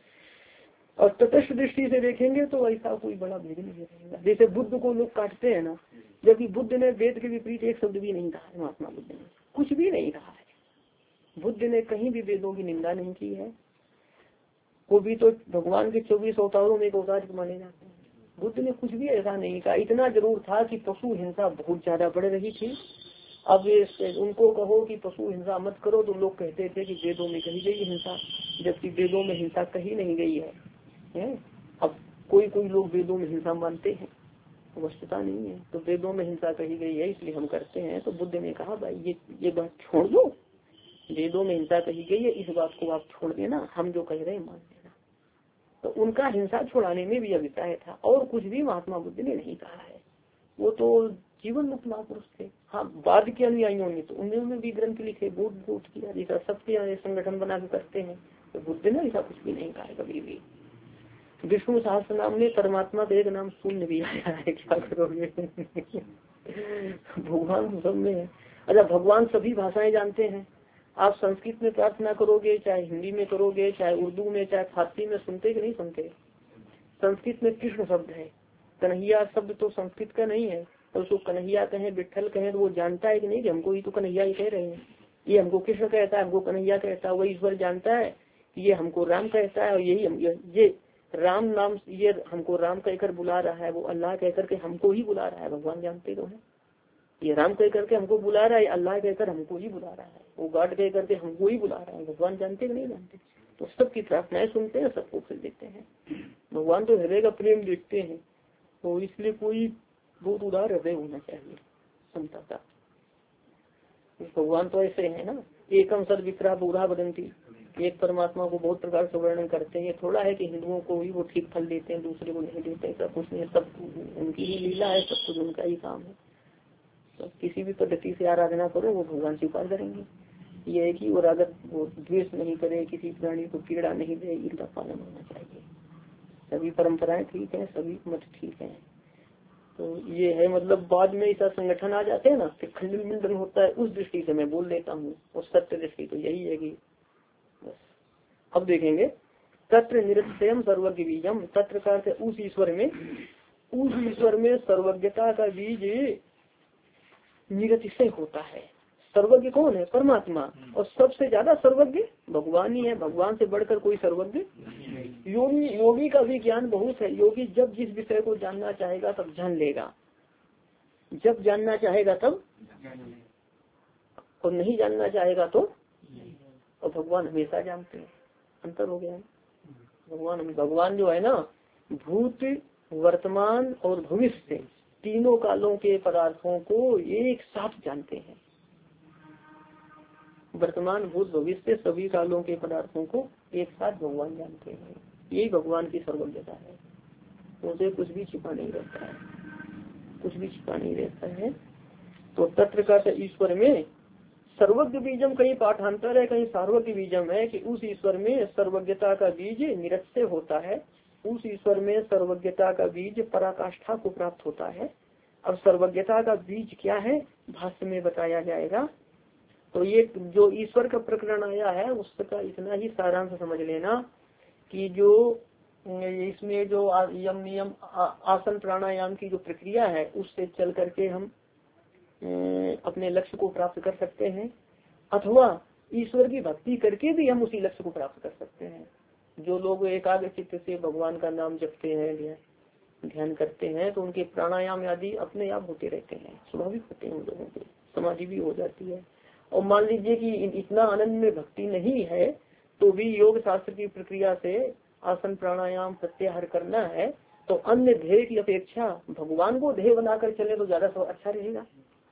और तटस्थ दृष्टि से देखेंगे तो ऐसा कोई बड़ा भेद नहीं रहेगा। जैसे बुद्ध को लोग काटते हैं ना, जबकि बुद्ध ने वेद के विपरीत एक शब्द भी नहीं कहा है। महात्मा बुद्ध ने कुछ भी नहीं कहा है। बुद्ध ने कहीं भी वेदों की निंदा नहीं की है। वो भी तो भगवान के 24 अवतारों में एक अवतार माने जाते हैं। बुद्ध ने कुछ भी ऐसा नहीं कहा। इतना जरूर था कि पशु हिंसा बहुत ज्यादा बढ़ रही थी। अब उनको कहो कि पशु हिंसा मत करो तो लोग कहते थे कि वेदों में कही गई हिंसा, जबकि वेदों में हिंसा कहीं नहीं गई है। अब कोई कोई लोग वेदों में हिंसा मानते हैं, वस्तुता नहीं है। तो वेदों में हिंसा कही गई है इसलिए हम करते हैं। तो बुद्ध ने कहा भाई ये बात छोड़ दो, वेदों में हिंसा कही गई है, इस बात को आप छोड़ देना, हम जो कह रहे हैं मान लेना। तो उनका हिंसा छुड़ाने में भी अभिप्राय था, और कुछ भी महात्मा बुद्ध ने नहीं कहा है। वो तो जीवन मुक्त महापुरुष थे। हाँ, बाद के अनुयायियों ने तो उन्होंने भी ग्रंथ लिखे, बहुत किया, जैसा सबके संगठन बना के करते हैं। तो बुद्ध ने ऐसा कुछ भी नहीं कहा है कभी भी। विष्णु सहस्त्र नाम में परमात्मा का एक नाम शून्य भी आया है, क्या करोगे? भगवान सब में है। अच्छा, भगवान सभी भाषाएं जानते हैं। आप संस्कृत में प्रार्थना करोगे, चाहे हिंदी में करोगे, चाहे उर्दू में, चाहे फारसी में, सुनते कि नहीं सुनते? संस्कृत में कृष्ण शब्द है, कन्हैया शब्द तो संस्कृत का नहीं है। तो उसको कन्हैया कहें, विठल कहें, तो वो जानता है कि नहीं कि हमको ये तो कन्हैया ही कह रहे हैं, ये हमको कृष्ण कहता है, हमको कन्हैया कहता है। वही ईश्वर जानता है कि ये हमको राम कहता है, और यही ये राम नाम, ये हमको राम कहकर बुला रहा है, वो अल्लाह कहकर के हमको ही बुला रहा है। भगवान जानते तो है, ये राम कह करके हमको बुला रहा है, अल्लाह कहकर हमको ही बुला रहा है, वो गॉड कह करके हमको ही बुला रहा है। भगवान जानते कि नहीं जानते? तो सबकी प्रार्थनाएं सुनते हैं, सबको फल देते हैं। भगवान तो हृदय का प्रेम देखते हैं। तो इसलिए कोई बहुत उदार हृदय होना चाहिए क्षमता का। भगवान तो ऐसे है ना, एकम सद विक्रा बुरा बदंती, एक परमात्मा को बहुत प्रकार से वर्णन करते हैं। थोड़ा है कि हिंदुओं को ही वो ठीक फल देते हैं, दूसरे को नहीं देते, ऐसा कुछ नहीं। सब उनकी ही लीला है, सब कुछ उनका ही काम है। तो किसी भी पद्धति से आराधना करो वो भगवान स्वीकार करेंगे। ये है कि वो रागत, वो द्वेष नहीं करे, किसी प्राणी को पीड़ा नहीं दे, इनका पालन होना चाहिए। सभी परंपराएं ठीक है, सभी मत ठीक है। तो ये है मतलब बाद में ऐसा संगठन आ जाते हैं ना, फिर खंडन मिंडन होता है, उस दृष्टि से मैं बोल देता हूँ। और सत्य दृष्टि तो यही है कि बस। अब देखेंगे तत्र निरतिशयम सर्वज्ञ बीजम, तत्र का अर्थ उस ईश्वर में सर्वज्ञता का बीज निरतिशय होता है। सर्वज्ञ कौन है? परमात्मा। और सबसे ज्यादा सर्वज्ञ भगवान ही है, भगवान से बढ़कर कोई सर्वज्ञ। योगी का भी ज्ञान बहुत है। योगी जब जिस विषय को जानना चाहेगा तब जान लेगा, जब जानना चाहेगा तब, और नहीं जानना चाहेगा तो। और भगवान हमेशा जानते हैं, अंतर हो गया है। भगवान जो है ना, भूत वर्तमान और भविष्य तीनों कालों के पदार्थों को एक साथ जानते हैं। वर्तमान भूत भविष्य सभी कालों के पदार्थों को एक साथ भगवान जानते हैं। यही भगवान की सर्वज्ञता है। उसे कुछ भी छिपा नहीं रहता है, कुछ भी छिपा नहीं रहता है। तो तत्र का ईश्वर में सर्वज्ञ बीजम, कहीं पाठांतर है कहीं सार्वज्ञ बीजम है कि उस ईश्वर में सर्वज्ञता का बीज निरस्य होता है। उस ईश्वर में सर्वज्ञता का बीज पराकाष्ठा को प्राप्त होता है। अब सर्वज्ञता का बीज क्या है भाष्य में बताया जाएगा। तो ये जो ईश्वर का प्रकरण आया है उसका इतना ही सारांश समझ लेना कि जो इसमें जो यम नियम आसन प्राणायाम की जो प्रक्रिया है उससे चल करके हम अपने लक्ष्य को प्राप्त कर सकते हैं, अथवा ईश्वर की भक्ति करके भी हम उसी लक्ष्य को प्राप्त कर सकते हैं। जो लोग एकाग्र चित्त से भगवान का नाम जपते हैं, ध्यान करते हैं, तो उनके प्राणायाम आदि अपने आप होते रहते हैं, स्वाभाविक होते हैं, उन लोगों के समाधि भी हो जाती है। और मान लीजिए कि इतना आनंद में भक्ति नहीं है तो भी योग शास्त्र की प्रक्रिया से आसन प्राणायाम प्रत्याहार करना है, तो अन्य ध्येय की अपेक्षा भगवान को ध्येय बनाकर चले तो ज्यादा अच्छा रहेगा।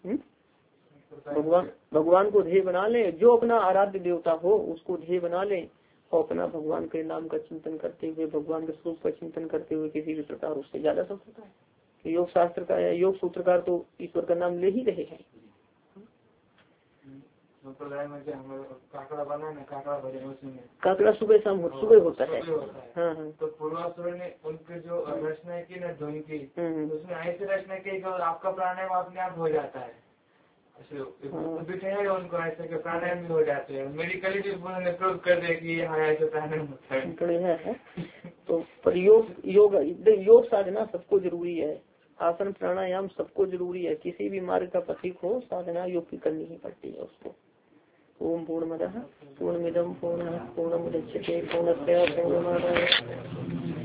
भगवान को ध्येय बना ले, जो अपना आराध्य देवता हो उसको ध्येय बना ले और अपना भगवान के नाम का चिंतन करते हुए, भगवान के स्वरूप का चिंतन करते हुए किसी भी प्रकार उससे ज्यादा सब होता है। योग शास्त्र का या योग सूत्रकार तो ईश्वर का नाम ले ही रहे हैं। काकड़ा सुबह शाम सुबह होता है। हाँ हाँ। तो पूर्वासुर ने उनके जो रचना की ना ध्वनि की, उसमें ऐसी रचना की जो आपका प्राणायाम अपने आप हो जाता है। उनको ऐसे के प्राणायाम भी हो जाते हैं। मेडिकली भी उन्होंने प्रूव कर दिया कि हाँ ऐसे प्राणायाम होता है। तो पर योग साधना सबको जरूरी है, आसन प्राणायाम सबको जरूरी है। किसी भी मार्ग का पथिक हो साधना योग की करनी ही पड़ती है उसको। ओम पूर्णमदः पूर्णमिदं पूर्णः पूर्णमुदच्यते पूर्णस्य पूर्णमादाय